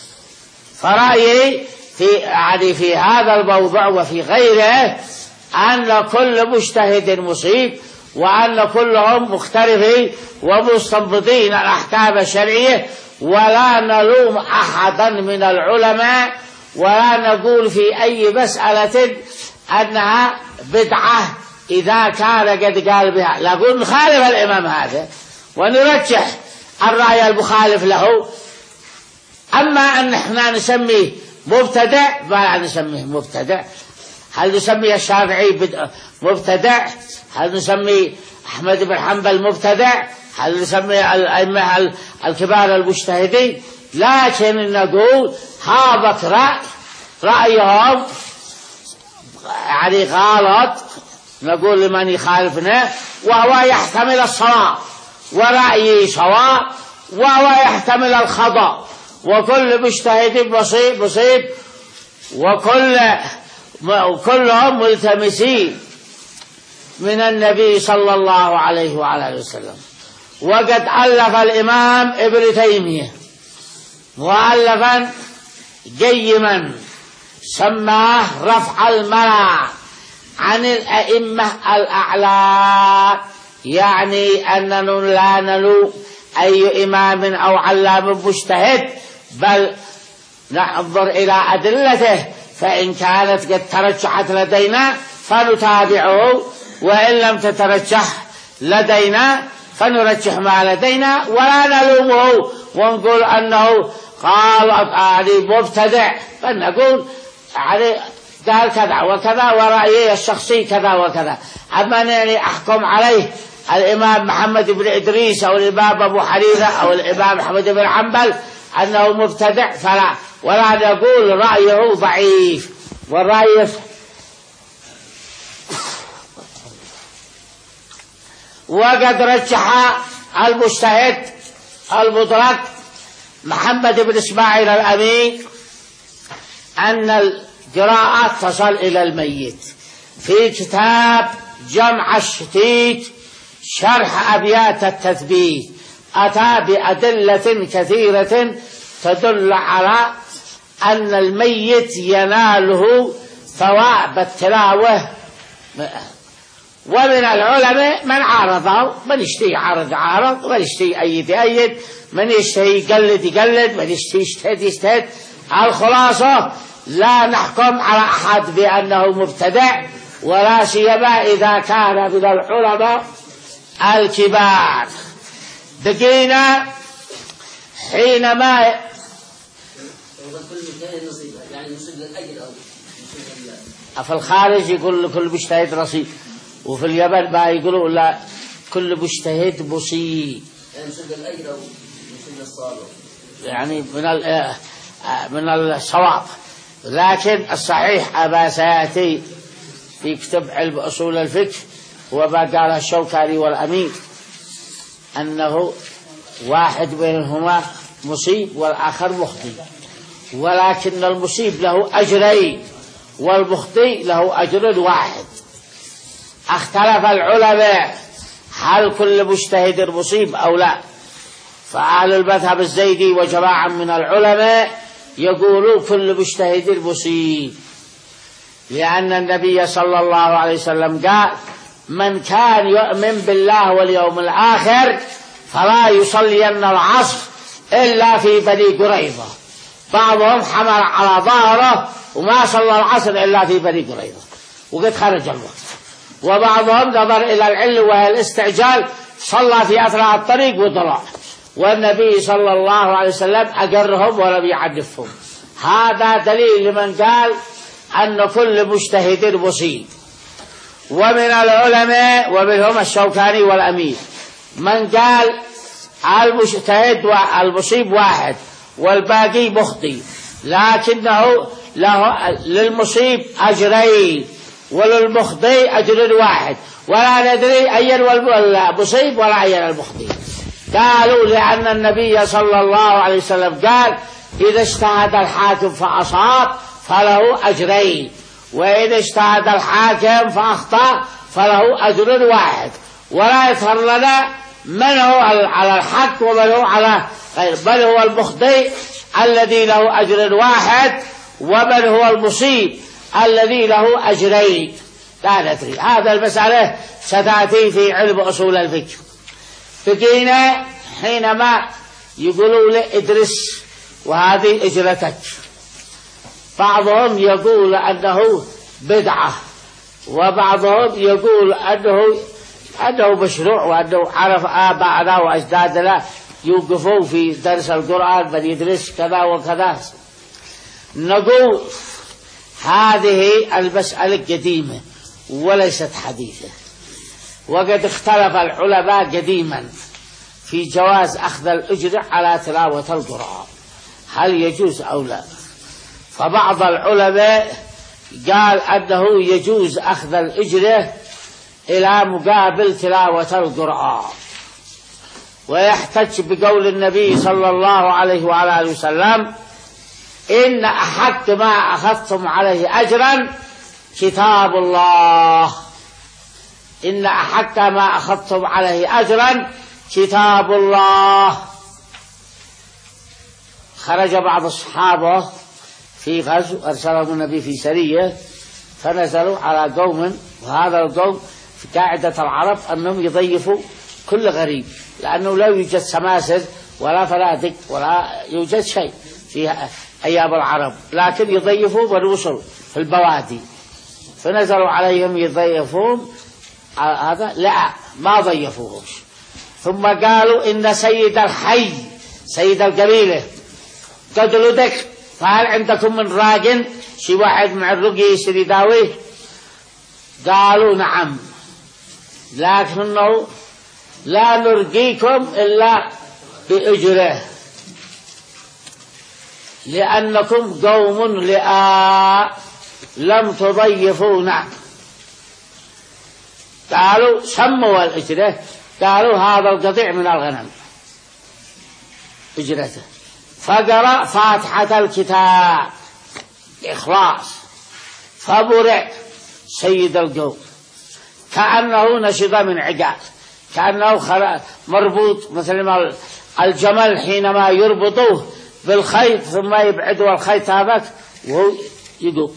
فرأيي في يعني في هذا الموضوع وفي غيره أن كل مجتهد مصيب، وأن كلهم مختلفين ومستنبطين الأحكام الشرعية، ولا نلوم أحدا من العلماء، ولا نقول في أي مسألة أنها بدعة إذا كان قد قال بها. نقول نخالف الإمام هذا ونرجح الرأي المخالف له. أما أن احنا نسميه مبتدع فلا نسميه مبتدع. هل نسمي الشافعي مبتدع؟ هل نسمي أحمد بن حنبل مبتدع؟ هل نسمي الأئمة الكبار المجتهدين؟ لكن نقول هذا رأي رأيهم يعني غلط، نقول لمن يخالفنا وهو يحتمل الصواب، ورأيي صواب وهو يحتمل الخطأ، وكل مجتهد مصيب مصيب، وكل وكلهم ملتمسين من النبي صلى الله عليه وعلى اله وسلم. وقد ألف الإمام ابن تيمية مؤلفا قيما سماه رفع المنع عن الأئمة الأعلى، يعني أننا لا نلوم أي إمام أو علام مجتهد، بل ننظر إلى أدلته، فإن كانت قد ترجحت لدينا فنتابعه، وإن لم تترجح لدينا فنرجح ما لدينا، ولا نلومه ونقول أنه قال يعني مبتدع، بل نقول يعني قال كذا وكذا ورأيه الشخصي كذا وكذا. أما أنني أحكم عليه الإمام محمد بن إدريس أو الإمام أبو حنيفة أو الإمام أحمد بن حنبل أنه مبتدع فلا، ولا نقول رأيه ضعيف. والرأي وقد رجح المجتهد المطلق محمد بن إسماعيل الأمين أن القراءة تصل إلى الميت في كتاب جمع الشتيت شرح أبيات التثبيت، أتى بأدلة كثيرة تدل على أن الميت يناله ثواب التلاوة. ومن العلماء من عارضه، من يشتهي عارض عارض، من يشتهي أيد أيد، من يشتهي يقلد يقلد، من يشتهي يجتهد يجتهد. الخلاصة لا نحكم على أحد بأنه مبتدع، ولا سيما إذا كان من العلماء الكبار. دقينا حينما في الخارج يقول كل مجتهد رصيد، وفي اليمن ما يقولوا لا كل مجتهد مصيب، يعني من من الصواب. لكن الصحيح أبا سيأتي في كتب علم أصول الفقه وما قال الشوكاني والأمين أنه واحد منهما مصيب والآخر مخطئ، ولكن المصيب له أجرين والمخطئ له أجر واحد. اختلف العلماء هل كل مجتهد مصيب أو لا، فأهل المذهب الزيدي وجماعة من العلماء يقولوا كل مجتهد مصيب، لأن النبي صلى الله عليه وسلم قال من كان يؤمن بالله واليوم الآخر فلا يصلين العصر إلا في بني قريظة. بعضهم حمل على ظهره وما صلى العصر إلا في بني قريظة وقد خرج الوقت، وبعضهم نظر إلى العلة وهي الاستعجال صلى في أثناء الطريق وطلع، والنبي صلى الله عليه وسلم أقرهم ولم يعنفهم. هذا دليل لمن قال أن كل مجتهد مصيب. ومن العلماء ومنهم الشوكاني والأمين من قال المجتهد والمصيب واحد، والباقي مخطي، لكنه له للمصيب أجرين وللمخطي أجر واحد، ولا ندري أين المصيب ولا أين المخطي. قالوا لأن النبي صلى الله عليه وسلم قال إذا اجتهد الحاكم فأصاب فله أجرين، وإذا اجتهد الحاكم فأخطأ فله أجر واحد، ولا يظهر لنا من هو على الحق ومن هو على غير، بل هو المخطئ الذي له أجر واحد، ومن هو المصيب الذي له أجرين. لا ندري، هذا المسألة ستأتي في علم أصول الفقه. بقينا حينما يقولوا لي ادرس وهذه اجرتك، بعضهم يقول أنه بدعة، وبعضهم يقول أنه أنه مشروع، وأنه عرف آباءنا وأجدادنا يوقفوا في درس القرآن بل يدرس كذا وكذا. نقول هذه المسألة قديمة وليست حديثة، وقد اختلف العلماء قديما في جواز أخذ الأجر على تلاوة القرآن، هل يجوز أو لا. فبعض العلماء قال أنه يجوز أخذ الأجر إلى مقابل تلاوة القرآن، ويحتج بقول النبي صلى الله عليه وعلى آله وسلم إن أحق ما أخذتم عليه أجرا كتاب الله، إن أحق ما أخذتم عليه أجرا كتاب الله. خرج بعض الصحابة في غزو أرسلهم النبي في سرية، فنزلوا على قوم، وهذا القوم في قاعدة العرب أنهم يضيفوا كل غريب، لأنه لا يوجد سماسر ولا فنادق ولا يوجد شيء في أيام العرب، لكن يضيفوا بالوصل في البوادي، فنزلوا عليهم يضيفون هذا، لا ما ضيفوهش. ثم قالوا إن سيد الحي سيد القبيلة قد لدك، فهل عندكم من راجل شي واحد مع الرقي يشتري داويه؟ قالوا نعم، لكنه لا نرقيكم إلا بأجره، لأنكم قوم لآ لم تضيفونا. قالوا سموا الأجرة، قالوا هذا القطيع من الغنم أجرته، فقرأ فاتحة الكتاب إخلاص، فبرع سيد القوم كأنه نشط من عقال، كأنه مربوط مثل ما الجمل حينما يربطوه بالخيط ثم يبعدوا الخيط هذاك وهو يقوم.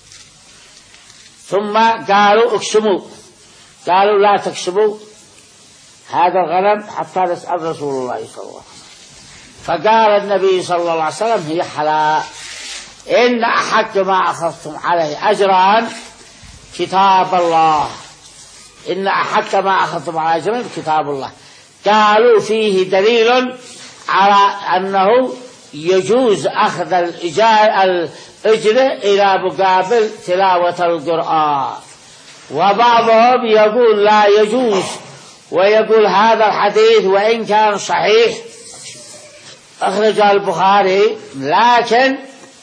ثم قالوا اقسموا، قالوا لا تقسموا هذا الغنم حتى نسأل رسول الله صلى الله عليه وسلم. فقال النبي صلى الله عليه وسلم هي حلال، إن أحق ما أخذتم عليه أجرا كتاب الله، إن أحق ما أخذتم عليه أجرا كتاب الله. قالوا فيه دليل على أنه يجوز أخذ الأجر إلى مقابل تلاوة القرآن، وبعضهم يقول لا يجوز، ويقول هذا الحديث وإن كان صحيح أخرج البخاري لكن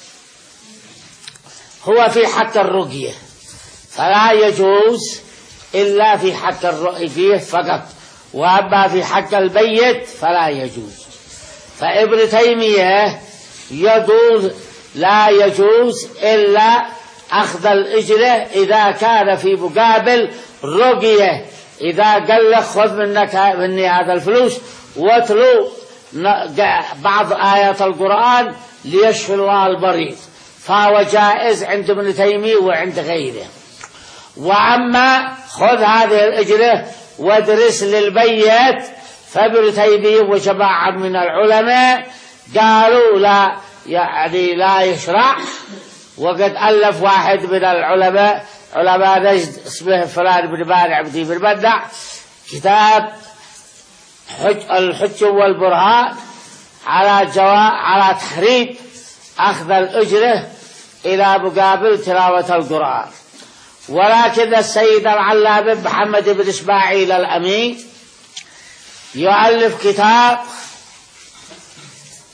هو في حق الرقية، فلا يجوز إلا في حق الرقية فقط، وأما في حق البيت فلا يجوز. فابن تيمية يقول لا يجوز إلا أخذ الأجرة إذا كان في مقابل رقية، إذا قال لك خذ منك مني هذا الفلوس واتلو بعض آيات القرآن ليشفي الله المريض، فهو جائز عند ابن تيمية وعند غيره. وأما خذ هذه الأجرة وادرس للبيت، فابن تيمية وجماعة من العلماء قالوا لا، يعني لا يشرع. وقد ألف واحد من العلماء علماء نجد اسمه فلان بن مانع بن بدع كتاب حج الحج والبرهان على جواء على تحريم أخذ الأجرة إلى مقابل تلاوة القرآن. ولكن السيد العلامة محمد بن إسماعيل الأمين يؤلف كتاب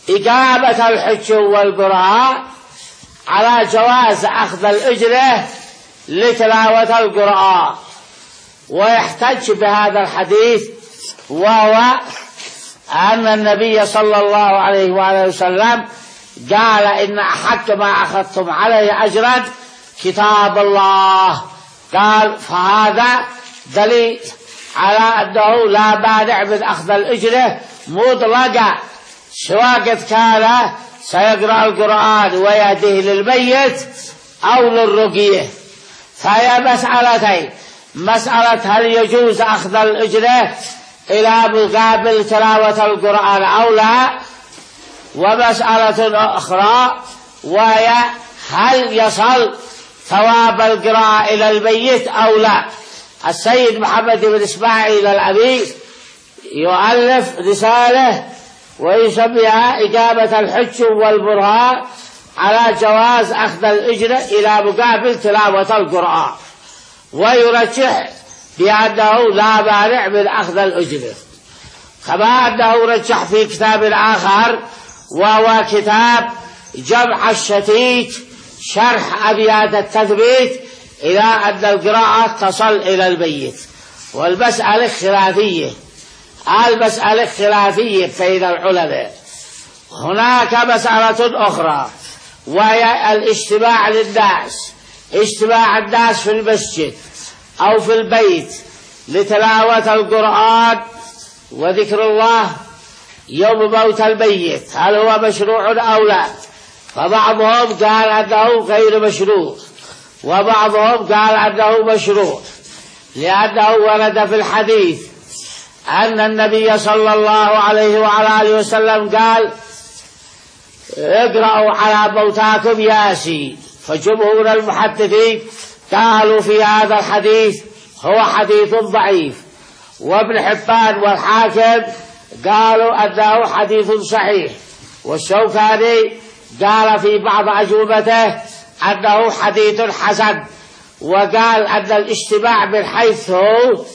إجابة الحج والبراء على جواز أخذ الأجرة لتلاوة القرآن. ويحتج بهذا الحديث وهو أن النبي صلى الله عليه وآله وسلم قال إن أحق ما أخذتم عليه أجرا كتاب الله. قال فهذا دليل على أنه لا مانع من أخذ الأجرة مطلقة، سواء قد كان سيقرأ القرآن ويهديه للميت أو للرقية. فهي مسألتين: مسألة هل يجوز أخذ الأجرة إلى مقابل تلاوة القرآن أو لا، ومسألة أخرى وهي هل يصل ثواب القراءة إلى الميت أو لا. السيد محمد بن إسماعيل الأبي يؤلف رسالة ويسميها إجابة الحج والبرهان على جواز أخذ الأجرة إلى مقابل تلاوة القرآن، ويرجح بأنه لا مانع من أخذ الأجرة، كما أنه رجح في كتاب آخر وهو كتاب جمع الشتيت شرح أبيات التثبيت إلى أن القراءة تصل إلى الميت. والمسألة خلافية، المسألة خلافية بين العلماء. هناك مسألة أخرى وهي الاجتماع للناس، اجتماع الناس في المسجد أو في البيت لتلاوة القرآن وذكر الله يوم موت الميت، هل هو مشروع أو لا؟ فبعضهم قال أنه غير مشروع، وبعضهم قال أنه مشروع، لأنه ورد في الحديث أن النبي صلى الله عليه وعلى آله وسلم قال: اقرأوا على موتاكم ياسين. فجمهور المحدثين قالوا في هذا الحديث هو حديث ضعيف، وابن حبان والحاكم قالوا أنه حديث صحيح، والشوكاني قال في بعض أجوبته أنه حديث حسن، وقال أن الاجتماع من حيث هو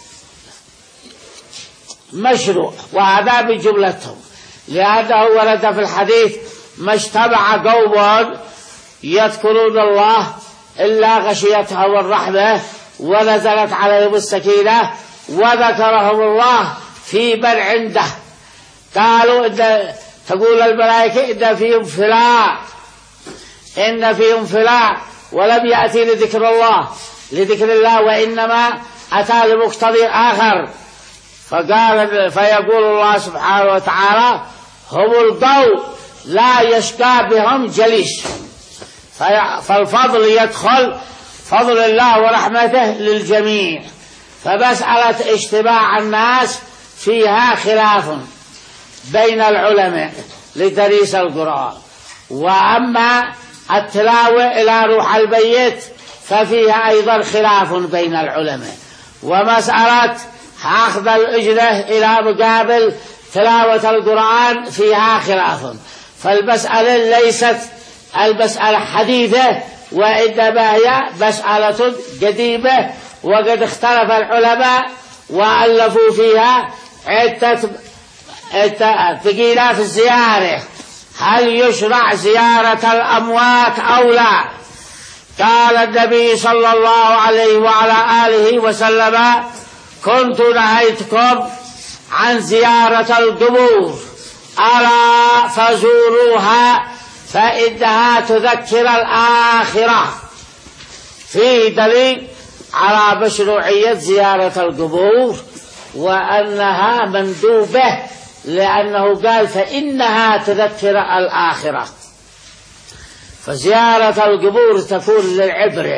مشروع، وهذا من جملتهم، لأنه ورد في الحديث: ما اجتمع قوم يذكرون الله إلا غشيتهم الرحمة ونزلت عليهم السكينة وذكرهم الله في من عنده. قالوا إن تقول الملائكة إن فيهم فلاح، إن فيهم فلاح، ولم يأتي لذكر الله لذكر الله وإنما أتى لمقتضي آخر. فقال فيقول الله سبحانه وتعالى: هم القوم لا يشقى بهم جليس. فالفضل يدخل فضل الله ورحمته للجميع. فمسألة اجتماع الناس فيها خلاف بين العلماء لتدريس القرآن، وأما التلاوة إلى روح الميت ففيها أيضا خلاف بين العلماء. ومسألة أخذ الأجرة إلى مقابل تلاوة القرآن فيها خلاف. فالمسألة ليست المسألة حديثة، وإنما هي مسألة قديمة، وقد اختلف العلماء وألفوا فيها عدة ثقيلة في الزيارة: هل يشرع زيارة الأموات أو لا؟ قال النبي صلى الله عليه وعلى آله وسلم: كنت نهيتكم عن زيارة القبور، ألا فزوروها فإنها تذكر الآخرة. فيه دليل على مشروعية زيارة القبور وأنها مندوبة، لأنه قال فإنها تذكر الآخرة. فزيارة القبور تكون للعبرة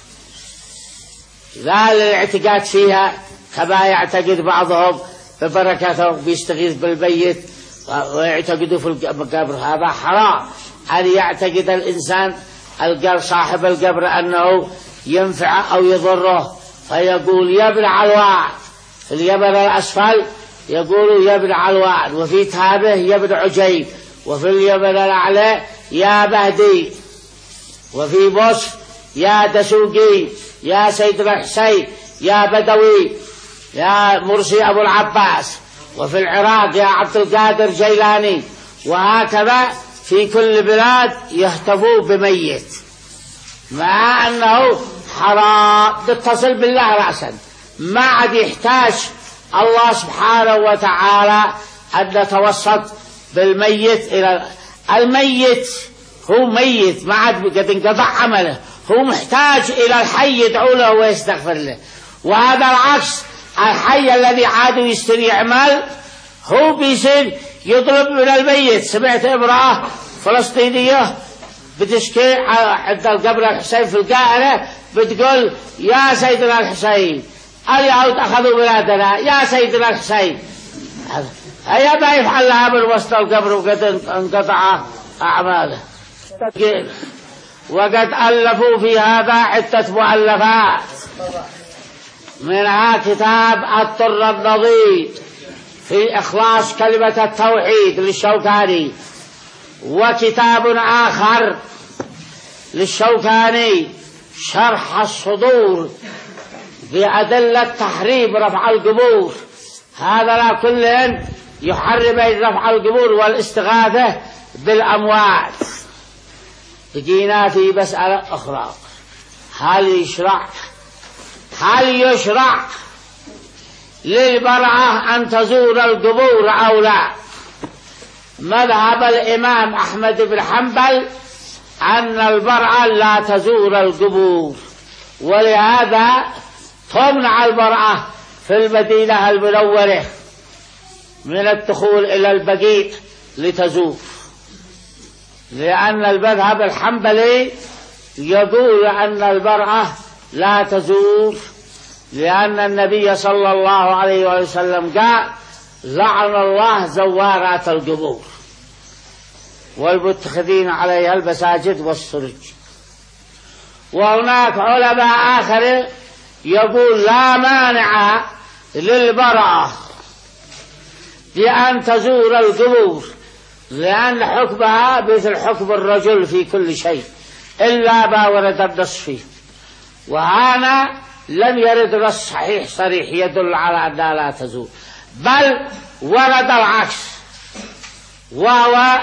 لا للاعتقاد فيها، كما يعتقد بعضهم ببركته بيستغيث بالميت ويعتقدوا في القبر. هذا حرام أن يعتقد الإنسان القبر صاحب القبر أنه ينفع أو يضره، فيقول يبلع الوعد في اليمن الأسفل، يقول يبلع الوعد، وفي تابه يبلع عجيب، وفي اليمن الأعلى يا مهدي، وفي مصر يا دسوقي، يا سيد الحسين، يا بدوي، يا مرسي أبو العباس، وفي العراق يا عبد القادر جيلاني. وهكذا في كل بلاد يهتفوا بميت، مع أنه حرام. تتصل بالله رأسا، ما عاد يحتاج الله سبحانه وتعالى أن نتوسط بالميت إلى الميت. هو ميت، ما عاد قد انقطع عمله، هو محتاج إلى الحي يدعو له ويستغفر له. وهذا العكس، الحي الذي عاد يستري عمل هو بيصير يطلب من الميت. سمعت امرأة فلسطينية بتشكي عند القبر الحسين في القاهرة، بتقول يا سيدنا الحسين اليهود أخذوا بلادنا، يا سيدنا الحسين. هيا ما يفعل لها من وسط القبر وقد انقطع أعماله. وقد ألفوا في هذا عدة مؤلفات، منها كتاب الطر النضيد في إخلاص كلمة التوحيد للشوكاني، وكتاب آخر للشوكاني شرح الصدور بأدلة تحريم رفع القبور. هذا لا كل يحرم رفع القبور والاستغاثة بالأموات. جينا في مسألة أخرى، هل يشرع هل يشرع للمرأة أن تزور القبور أو لا؟ مذهب الإمام أحمد بن حنبل أن المرأة لا تزور القبور، ولهذا تمنع المرأة في المدينة المنورة من الدخول إلى البقيع لتزور، لأن المذهب الحنبلي يقول أن المرأة لا تزور، لأن النبي صلى الله عليه وسلم قال لعن الله زوارات القبور والمتخذين عليها المساجد والسرج. وهناك علماء آخر يقول لا مانع للمرأة بأن تزور القبور، لأن حكمها مثل حكم الرجل في كل شيء إلا ما ورد النص فيه. وهنا لم يرد نص صحيح صريح يدل على أنها لا تزور، بل ورد العكس، وهو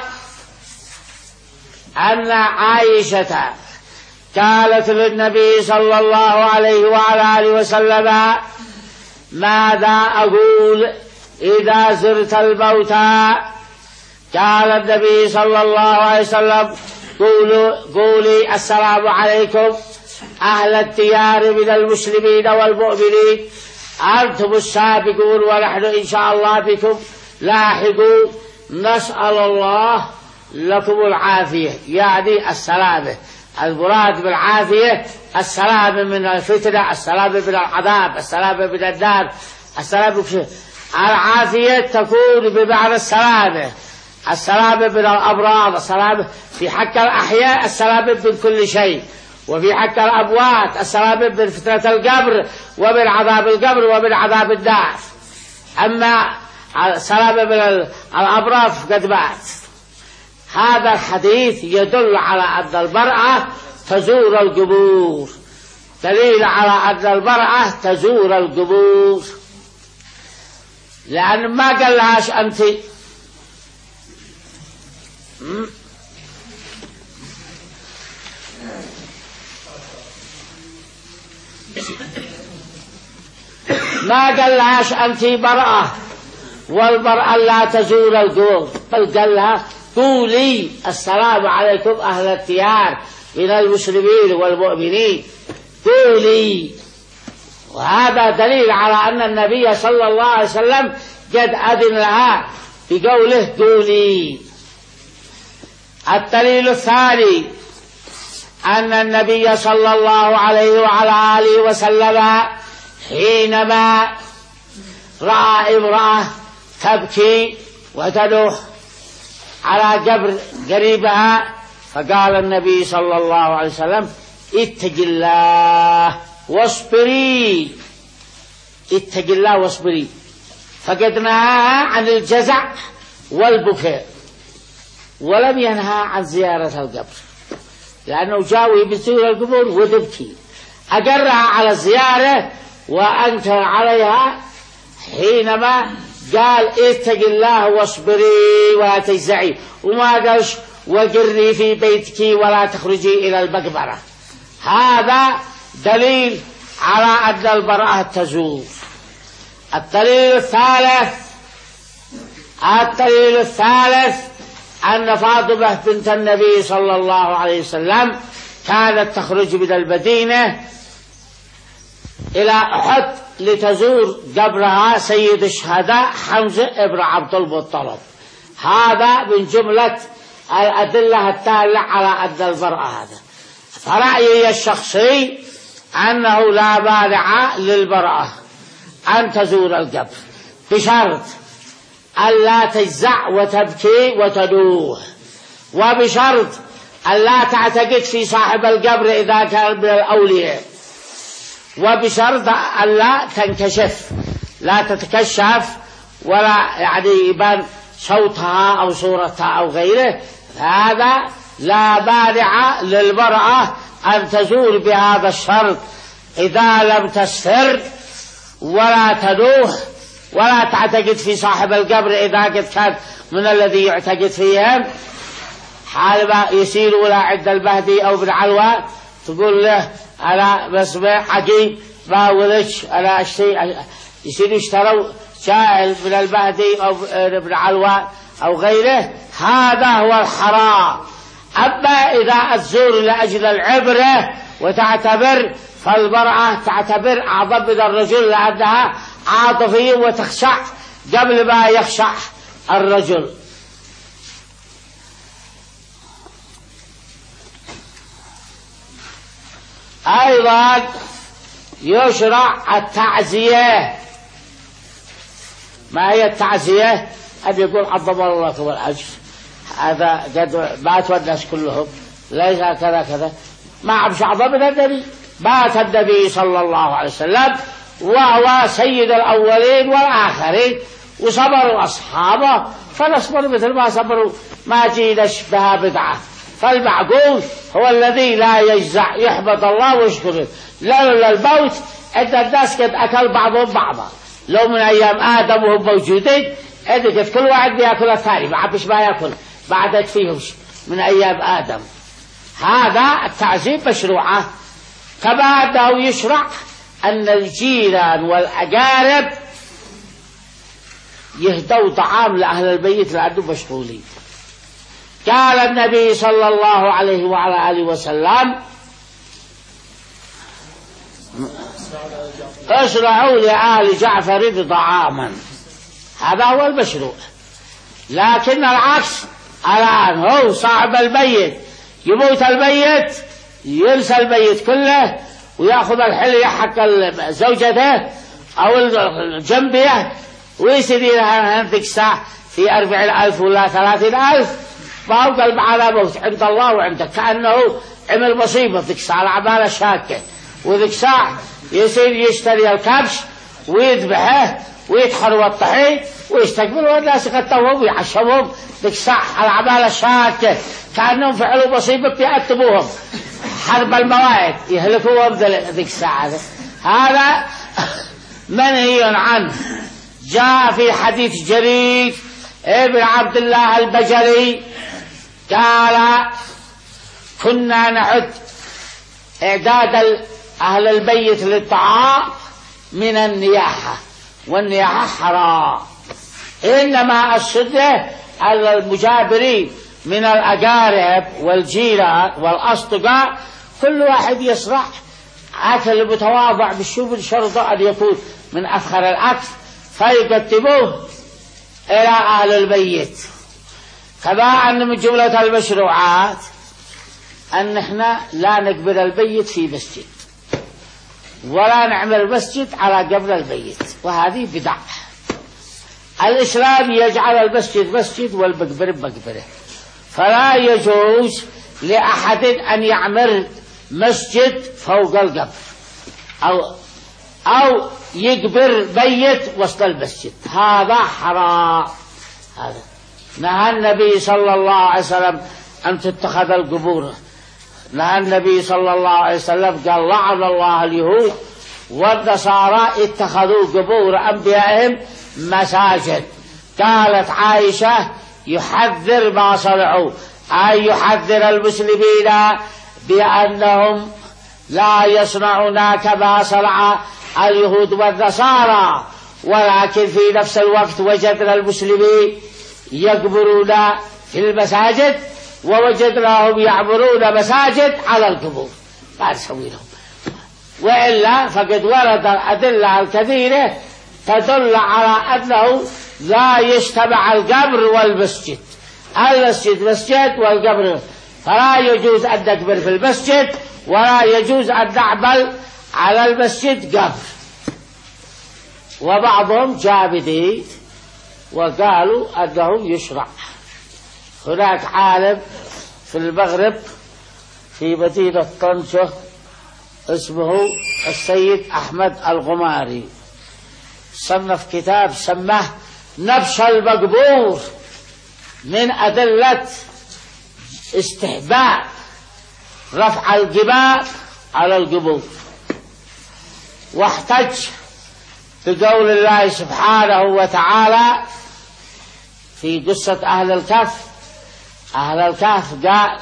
أن عائشة قالت للنبي صلى الله عليه وعلى آله وسلم ماذا أقول إذا زرت الموتى؟ قال النبي صلى الله عليه وسلم قولوا قولي السلام عليكم أهل الديار من المسلمين والمؤمنين، أنتم السابقون ونحن إن شاء الله بكم لاحقون، نسأل الله لكم العافية، يعني السلامة. المراد بالعافية السلامة من الفتنة، السلامة من العذاب، السلامة من النار، السلامة. العافية تكون بمعنى السلامة، السلامة من الأمراض، السلامة في حق الأحياء، السلامة من كل شيء، وفي حق الأموات السلامة من فتنة القبر ومن عذاب القبر ومن عذاب النار. أما السلامة من الأمراض فقد مات. هذا الحديث يدل على أن المرأة تزور القبور، دليل على أن المرأة تزور القبور، لأن ما قال لهاش أنت ما قال لهاش أنت مرأة والمرأة لا تزور القبور، بل قال لها قولي السلام عليكم أهل الديار من المسلمين والمؤمنين، قولي. وهذا دليل على أن النبي صلى الله عليه وسلم قد أذن لها بقوله قولي. الدليل الثاني أن النبي صلى الله عليه وعلى آله وسلم حينما رأى امرأة تبكي وتنوح على قبر قريبها، فقال النبي صلى الله عليه وسلم اتق الله واصبري، اتق الله واصبري. فقد نهاها عن الجزع والبكاء ولم ينهى عن زيارة القبر، لأنه جاوي بزور القبور وتبكي، أقرها على الزيارة وأنكر عليها حينما قال اتق الله واصبري ولا تجزعي، وما قالش وقري في بيتك ولا تخرجي إلى المقبرة. هذا دليل على أن المرأة تزور. الدليل الثالث الدليل الثالث أن فاطمة بنت النبي صلى الله عليه وسلم كانت تخرج من المدينة إلى أحد لتزور قبرها سيد الشهداء حمزة ابن عبد المطلب. هذا من جملة الأدلة الدالة على أن المرأة هذا. فرأيي الشخصي أنه لا مانع للمرأة أن تزور القبر بشرط أن لا تجزع وتبكي وتدوه، وبشرط أن لا تعتقد في صاحب القبر إذا كان من الأولياء، وبشرط أن لا تنكشف، لا تتكشف ولا يعني يبان صوتها أو صورتها أو غيره. هذا لا مانع للمرأة أن تزور بهذا الشرط إذا لم تستر ولا تدوه ولا تعتقد في صاحب القبر إذا قد كان من الذي يعتقد فيهم. حال ما يسير إلى عند المهدي أو ابن علوى تقول له أنا بسمع عجيب ما ولدش أنا أشتري، يصيروا يشتروا شاعر من المهدي أو ابن علوى أو غيره. هذا هو الحرام. أما إذا تزور لأجل العبرة وتعتبر، فالمرأة تعتبر أعظم من الرجل لأنها عاطفية وتخشع قبل ما يخشع الرجل. أيضا يشرع التعزية. ما هي التعزية؟ أن يقول عظم الله لكم الأجر، هذا قد مات الناس كلهم ليس كذا كذا، ما عبش أعظم من النبي. مات النبي صلى الله عليه وسلم وهو سيد الأولين والآخرين، وصبروا أصحابه فنصبر مثل ما صبروا، ما جيناش بها بدعة. فالمعقول هو الذي لا يجزع، يحمد الله ويشكره. لولا الموت عند الناس قد أكل بعضهم بعضا، لو من أيام آدم وهم موجودين عندك كل واحد بيأكل الثاني، ما عبش ما يأكل بعدك فيهم من أيام آدم. هذا التعزيم مشروعة. كما أنه يشرع أن الجيران والأقارب يهدوا طعام لأهل البيت لأنهم مشغولين. قال النبي صلى الله عليه وعلى آله وسلم اشرعوا لآل جعفر طعاما. هذا هو المشروع. لكن العكس الآن هو صاحب البيت يموت البيت ينسى البيت كله ويأخذ الحلية حق زوجته أو الجنبية ويسدي لها هذيك الساعة في أربعين ألف ولا ثلاثين ألف، فهو قلب على موت عند الله وعندك، كأنه عمل مصيبة ذيك الساعة العمالة شاكة. وذيك الساعة يصير يشتري الكبش ويذبحه ويطحن الطحين ويستقبل والناس يقطعوهم ويعشبهم. ذيك الساعة العمالة شاكة كأنهم فعلوا مصيبة يأتبوهم حرب الموائد يهلكوهم ذيك الساعة. هذا منهي عنه. جاء في حديث جرير ابن عبد الله البجلي قال كنا نعد إعداد أهل البيت للطعام من النياحة، والنياحة حرام، إنما السدة على المجابرين من الأقارب والجيران والأصدقاء كل واحد يصرح أكل متواضع بالشوف شرط أن يكون من أفخر الأكل فيقدموه إلى أهل البيت. كما أن من جملة المشروعات أن احنا لا نقبل البيت في مسجد ولا نعمل مسجد على قبر البيت، وهذه بدعة. الإسلام يجعل المسجد مسجد والمقبرة مقبرة، فلا يجوز لأحد أن يعمل مسجد فوق القبر أو أو يقبر بيت وسط المسجد، هذا حرام. هذا نهى النبي صلى الله عليه وسلم أن تتخذ القبور. نهى النبي صلى الله عليه وسلم قال لعن الله اليهود والنصارى اتخذوا قبور أنبيائهم مساجد. قالت عائشة يحذر ما صنعوا، أي يحذر المسلمين بأنهم لا يصنعون كما صنع اليهود والنصارى، ولكن في نفس الوقت وجدنا المسلمين يقبرون في المساجد ووجدناهم يعبرون مساجد على القبور، ما نسوي لهم. وإلا فقد ورد الأدلة الكثيرة تدل على أنه لا يجتمع القبر والمسجد، المسجد مسجد والقبر، فلا يجوز أن نقبر في المسجد ولا يجوز أن نعمل على المسجد قبر. وبعضهم جابدين وقالوا أنه يشرع. هناك عالم في المغرب في مدينة طنجة اسمه السيد أحمد الغماري، صنف كتاب سماه نبش المقبور، من أدلة استحباب رفع الجبال على القبور، واحتج بقول الله سبحانه وتعالى في قصة أهل الكهف. أهل الكهف قال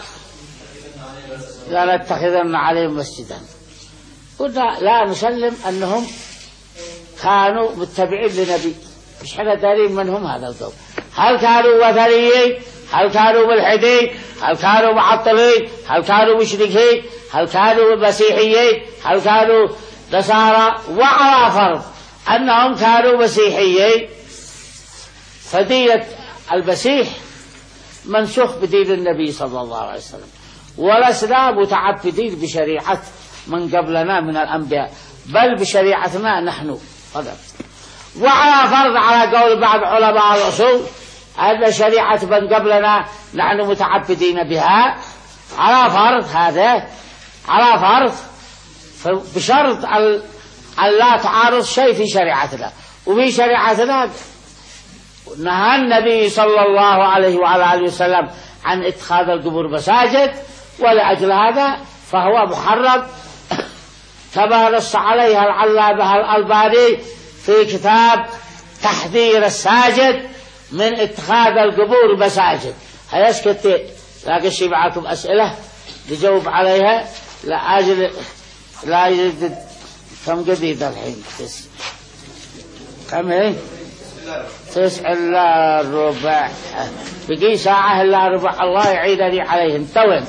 لا نتخذن عليهم مسجدا، قلنا لا نسلم أنهم كانوا متبعين لنبي، مش حنا دارين من هم هذا القوم، هل كانوا وثنيين، هل كانوا ملحدين، هل كانوا معطلين، هل كانوا مشركين، هل كانوا مسيحيين، هل كانوا نصارى. وعلى فرض أنهم كانوا مسيحيين فدية المسيح منسوخ بدين النبي صلى الله عليه وسلم، ولسنا متعبدين بشريعة من قبلنا من الأنبياء، بل بشريعتنا نحن فقط. وعلى فرض على قول بعض علماء الأصول أن شريعة من قبلنا نحن متعبدين بها، على فرض هذا، على فرض بشرط أن لا تعارض شيء في شريعتنا. وفي شريعتنا نهى النبي صلى الله عليه وعلى آله وسلم عن اتخاذ القبور مساجد، ولأجل هذا فهو محرم كما نص عليها العلامة الألباني في كتاب تحذير الساجد من اتخاذ القبور مساجد. هيسكت لكن شي معكم أسئلة نجاوب عليها؟ لا أجل لا يجد. كم جديد الحين؟ تس كم هي؟ تسع إلا ربع، بقي ساعة إلا ربع، الله يعيدني عليهم. توين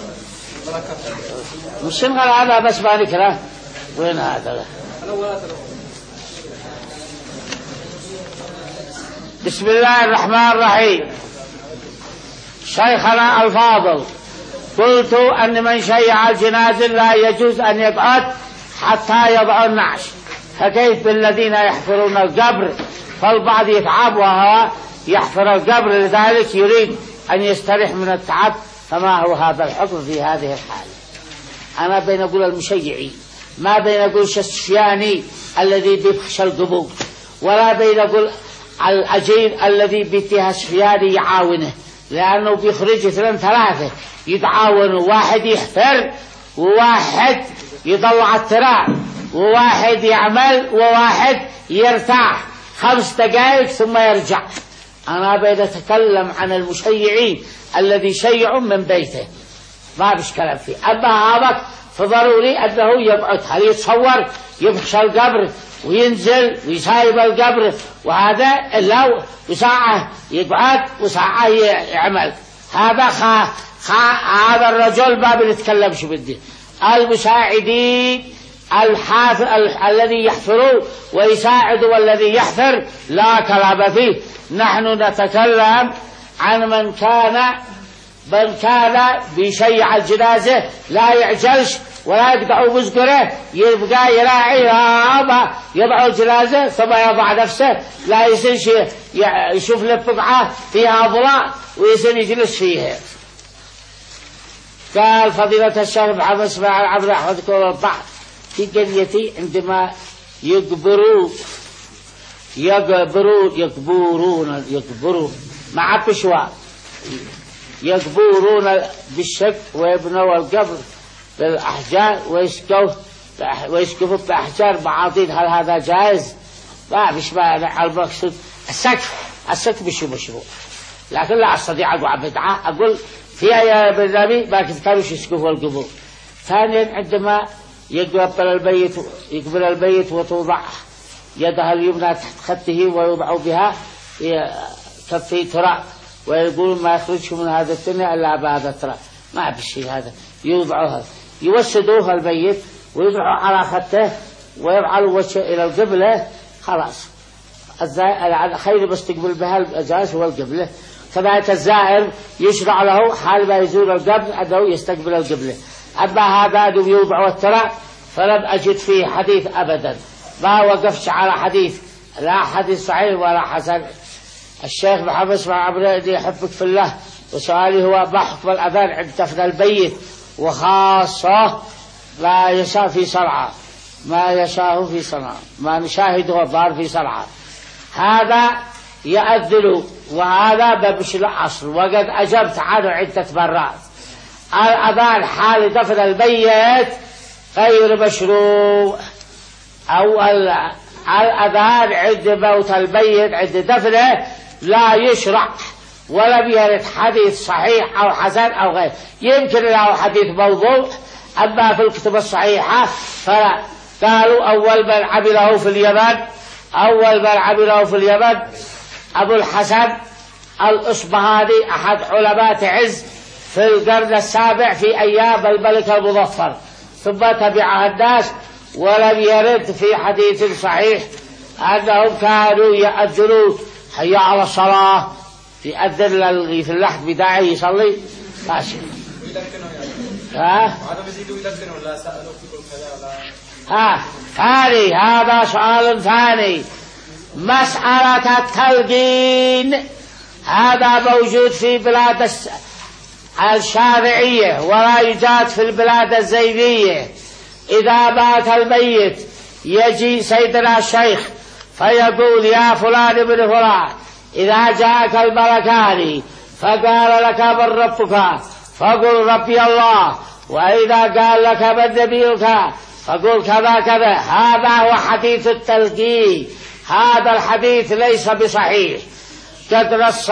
مش نغل هذا بس ما نكره. وين هذا؟ بسم الله الرحمن الرحيم. شيخنا الفاضل، قلت أن من شيع الجنازة لا يجوز أن يقعد حتى يضع النعش، فكيف بالذين يحفرون القبر؟ فالبعض يتعب وهو يحفر القبر، لذلك يريد أن يستريح من التعب، فما هو هذا الحكم في هذه الحالة؟ أنا بين أقول المشيعين، ما بين أقول السفياني الذي بيخشى القبور، ولا بين أقول الأجير الذي بيتها سفياني يعاونه، لأنه بيخرج اثنين ثلاثة يتعاونوا، واحد يحفر وواحد يطلع التراب وواحد يعمل وواحد يرتاح خمس دقائق ثم يرجع. أنا بين أتكلم عن المشيعين الذي شيع من بيته، ما بش كلام فيه. أما هذا فضروري أنه يبعد، هل يتصور يبخش القبر وينزل ويسايب القبر وهذا إلا وساعة يقعد وساعة يعمل؟ هذا خا خا هذا الرجل ما بنتكلمش بالدين. المساعدين الحافر ال... الذي يحفر ويساعد والذي يحفر لا كلام فيه. نحن نتكلم عن من كان من كان بيشيع الجنازة لا يعجلش ولا يقطع مزقره، يبقى يراعي يضع الجنازة ثم يضع نفسه، لا يصير يشوف له بقعة فيها ضلاع ويصير يجلس فيها. قال فضيلة الشيخ محمد اسماعيل عبد أحمد كل الضعف في قريتي عندما يقبروا يقبرون يقبرون يقبرون مع بشوار يقبرون بالشق ويبنوا القبر بالأحجار ويسكوا ويسكفوا بأحجار بعاطين، هل هذا جائز؟ ما فيش مانع. المقصود السقف السقف بشو مشروع، لكن لا أستطيع أقول بدعة، أقول في أي برنامج ما كانوش يسقفوا القبور. ثانيا عندما يقبل البيت يقبل البيت وتوضع يدها اليمنى تحت خده ويوضع بها كفي تراب ويقول ما يخرج من هذا الدنيا إلا بهذا التراب، ما بالشيء هذا يوضعها يوسدوها البيت ويضعوا على خده ويرعوا وجهه إلى القبلة، خلاص خير بستقبل بها الأجاز هو القبلة. كذلك الزائر يشرع له حال ما يزور القبل أنه يستقبل القبلة. أما هذا أنه يوضع التراب فلم أجد فيه حديث أبدا، ما وقفش على حديث، لا حديث صحيح ولا حسن. الشيخ محمد اسماعيل عبريدي يحبك في الله، وسؤالي هو ما حكم الأذان عند دفن البيت وخاصة ما يشاء في صنعاء، ما يشاء في صنعاء ما نشاهده الظاهر في صنعاء، هذا يأذن وهذا بمش الأصل، وقد أجبت عنه عدة مرات. الأذان حال دفن البيت غير مشروع، أو الأذان عند موت البيت عند دفنه لا يشرع، ولم يرد حديث صحيح أو حسن أو غير، يمكن له حديث موضوع. أما في الكتب الصحيحة فلا. قالوا أول من عمله في اليمن أول من عمله في اليمن أبو الحسن الأصبهاني أحد علماء عز في القرن السابع في أيام الملك المظفر، ثم تبعها الناس، ولم يرد في حديث صحيح أنهم كانوا يأذنون حي على الصلاة، يأذن للغي في اللحد بداعي يصلي ماشي. ها ها ثاني هذا سؤال ثاني، مسألة التلقين هذا موجود في بلاد الشافعية ولا يوجد في البلاد الزيدية. إذا مات الميت يجي سيدنا الشيخ فيقول يا فلان بن فلان إذا جاءك الملكان فقال لك من ربك فقل ربي الله، وإذا قال لك من نبيك فقل كذا كذا. هذا هو حديث التلقين، هذا الحديث ليس بصحيح. قد نص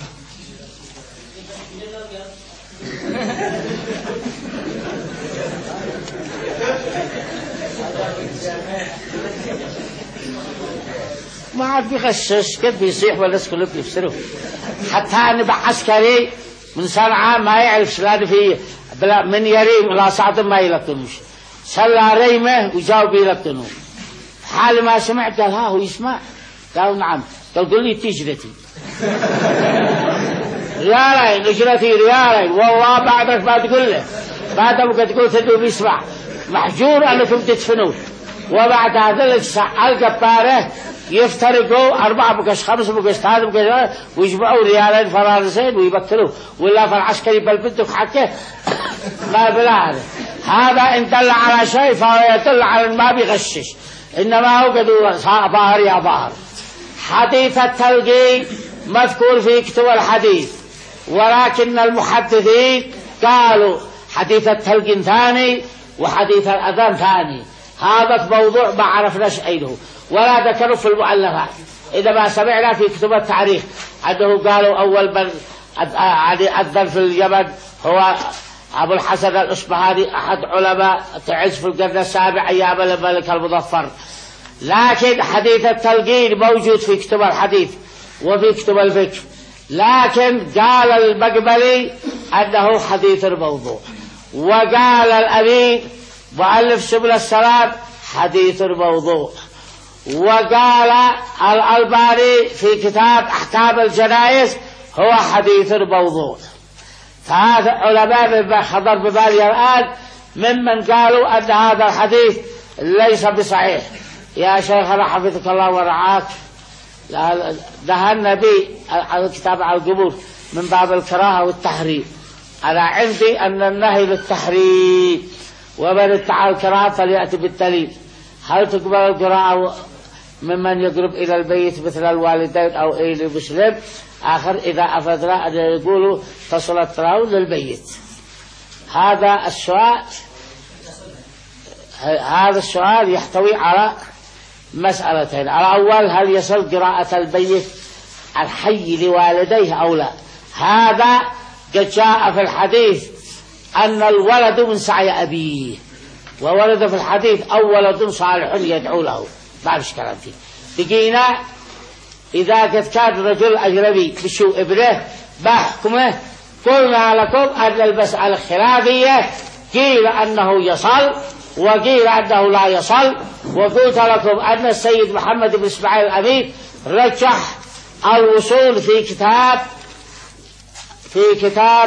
ما عاد بيغشش، قد بيصيح والناس كلهم بيفسروا. حتى أنا بعسكري من صنعاء ما يعرف شلون فيه بلا من يريم لا صعد ما يلقنوش، صلى ريمه وجاوب يلقنوه. حال ما سمعت قال ها هو يسمع، قال نعم، قال قل لي تجرتي ريالين اجرتي ريالين والله بعدك ما تقول له، بعد ما تقول تدو بيسمع، محجور أنكم تدفنون. وبعد ذلك القبارة يفترقوا أربعة بقش خمس بقش ثلاثة بقش ويجمعوا ريالين فرارسين ويبكلوا، ولا في العسكري بلبدك حكي ما بلا هذا. هذا إن دل على شيء فهو يدل على ما بيغشش، إنما هو قد ظاهر يا ظاهر. حديث التلقين مذكور في كتب الحديث، ولكن المحدثين قالوا حديث التلقين ثاني وحديث الأذان ثاني. هذا موضوع ما عرفناش أينه ولا ذكروا في المؤلفات. إذا ما سمعنا في كتب التاريخ أنه قالوا أول من أذن في اليمن هو أبو الحسن الأصبهاني أحد علماء تعز في القرن السابع أيام الملك المظفر. لكن حديث التلقين موجود في كتب الحديث وفي كتب الفقه، لكن قال المقبلي أنه حديث موضوع، وقال الأمين مؤلف سبل السلام حديث موضوع، وقال الألباني في كتاب أحكام الجنائز هو حديث موضوع. فهذا علماء من خضر ببالي الآن ممن قالوا أن هذا الحديث ليس بصحيح. يا شيخنا حفظك الله ورعاك، نهى النبي على الكتاب على القبور من باب الكراهة والتحريم. أنا عندي أن النهي للتحريم، ومن ادعى الكراهة فليأتي بالدليل. هل تقبل القراءة ممن يقرب إلى البيت مثل الوالدين أو أي المسلم؟ آخر إذا أفدنا أن يقولوا تصل التراوح للبيت. هذا السؤال هذا السؤال يحتوي على مسألتين. الأول هل يصل قراءة البيت الحي لوالديه أو لا. هذا قد جاء في الحديث أن الولد من سعي أبيه، وولد في الحديث أو ولد صالح يدعو له، ما فيش كلام فيه. بقينا إذا قد كان رجل أجنبي بشو ابنه بحكمه، قلنا لكم أن المسألة خلافية، قيل أنه يصل وقيل أنه لا يصل. وقلت لكم أن السيد محمد بن إسماعيل الأمين رجح الوصول في كتاب في كتاب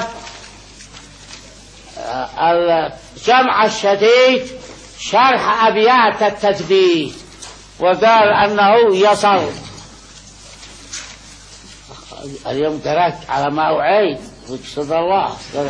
الجمع الشديد شرح أبيات التثبيت، وقال أنه يصل. اليوم قرأت على ما أعيد وقصد الله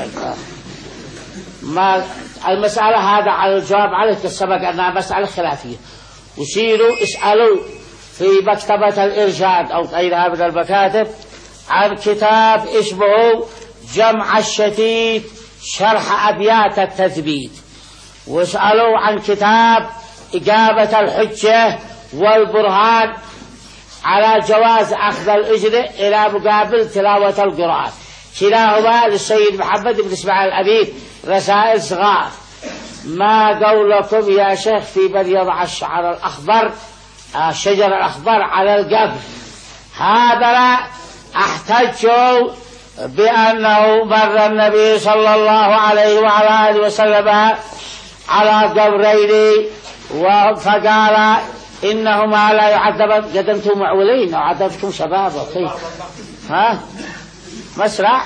ما المسألة هذا على الجواب عليه السبق أنها مسألة خلافية. وسيروا اسألوا في مكتبة الإرشاد أو غيرها من المكاتب عن كتاب اسمه جمع الشتيت شرح أبيات التثبيت، واسألوا عن كتاب إجابة الحجة والبرهان على جواز أخذ الأجر إلى مقابل تلاوة القرآن، كلاهما للسيد محمد بن إسماعيل الأمين، رسائل صغار. ما قولكم يا شيخ في من يضع الشعر الأخضر الشجر الأخضر على القبر؟ هذا احتجوا بأنه مر النبي صلى الله عليه وعلى آله وسلم على قبرين فقال إنهما لا يعذبان. قدمتم معولين أو عذبتم شباب وكيف ها مسرع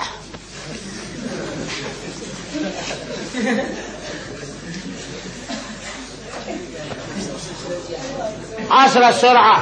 عصر السرعة.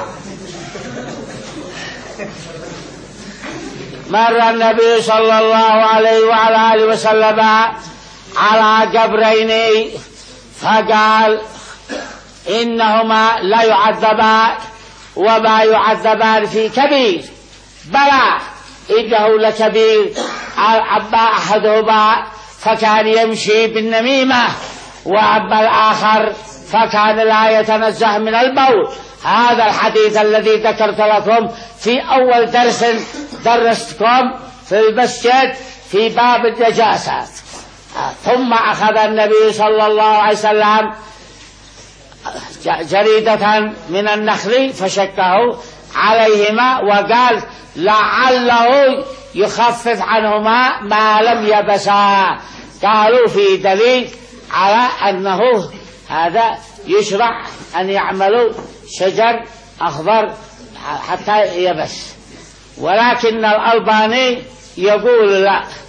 مر النبي صلى الله عليه وعلى آله وسلم على قبرين فقال إنهما لا يعذبان وما يعذبان في كبير، بلى إنه لكبير. أما أحدهما فكان يمشي بالنميمة، وأما الآخر فكان لا يتنزه من البول. هذا الحديث الذي ذكرت لكم في أول درس درستكم في المسجد في باب النجاسات. ثم أخذ النبي صلى الله عليه وسلم جريدة من النخل فشكه عليهما وقال لعله يخفف عنهما ما لم يبسا. قالوا في دليل على أنه هذا يشرع أن يعملوا شجر أخضر حتى يبس، ولكن الألباني يقول لا،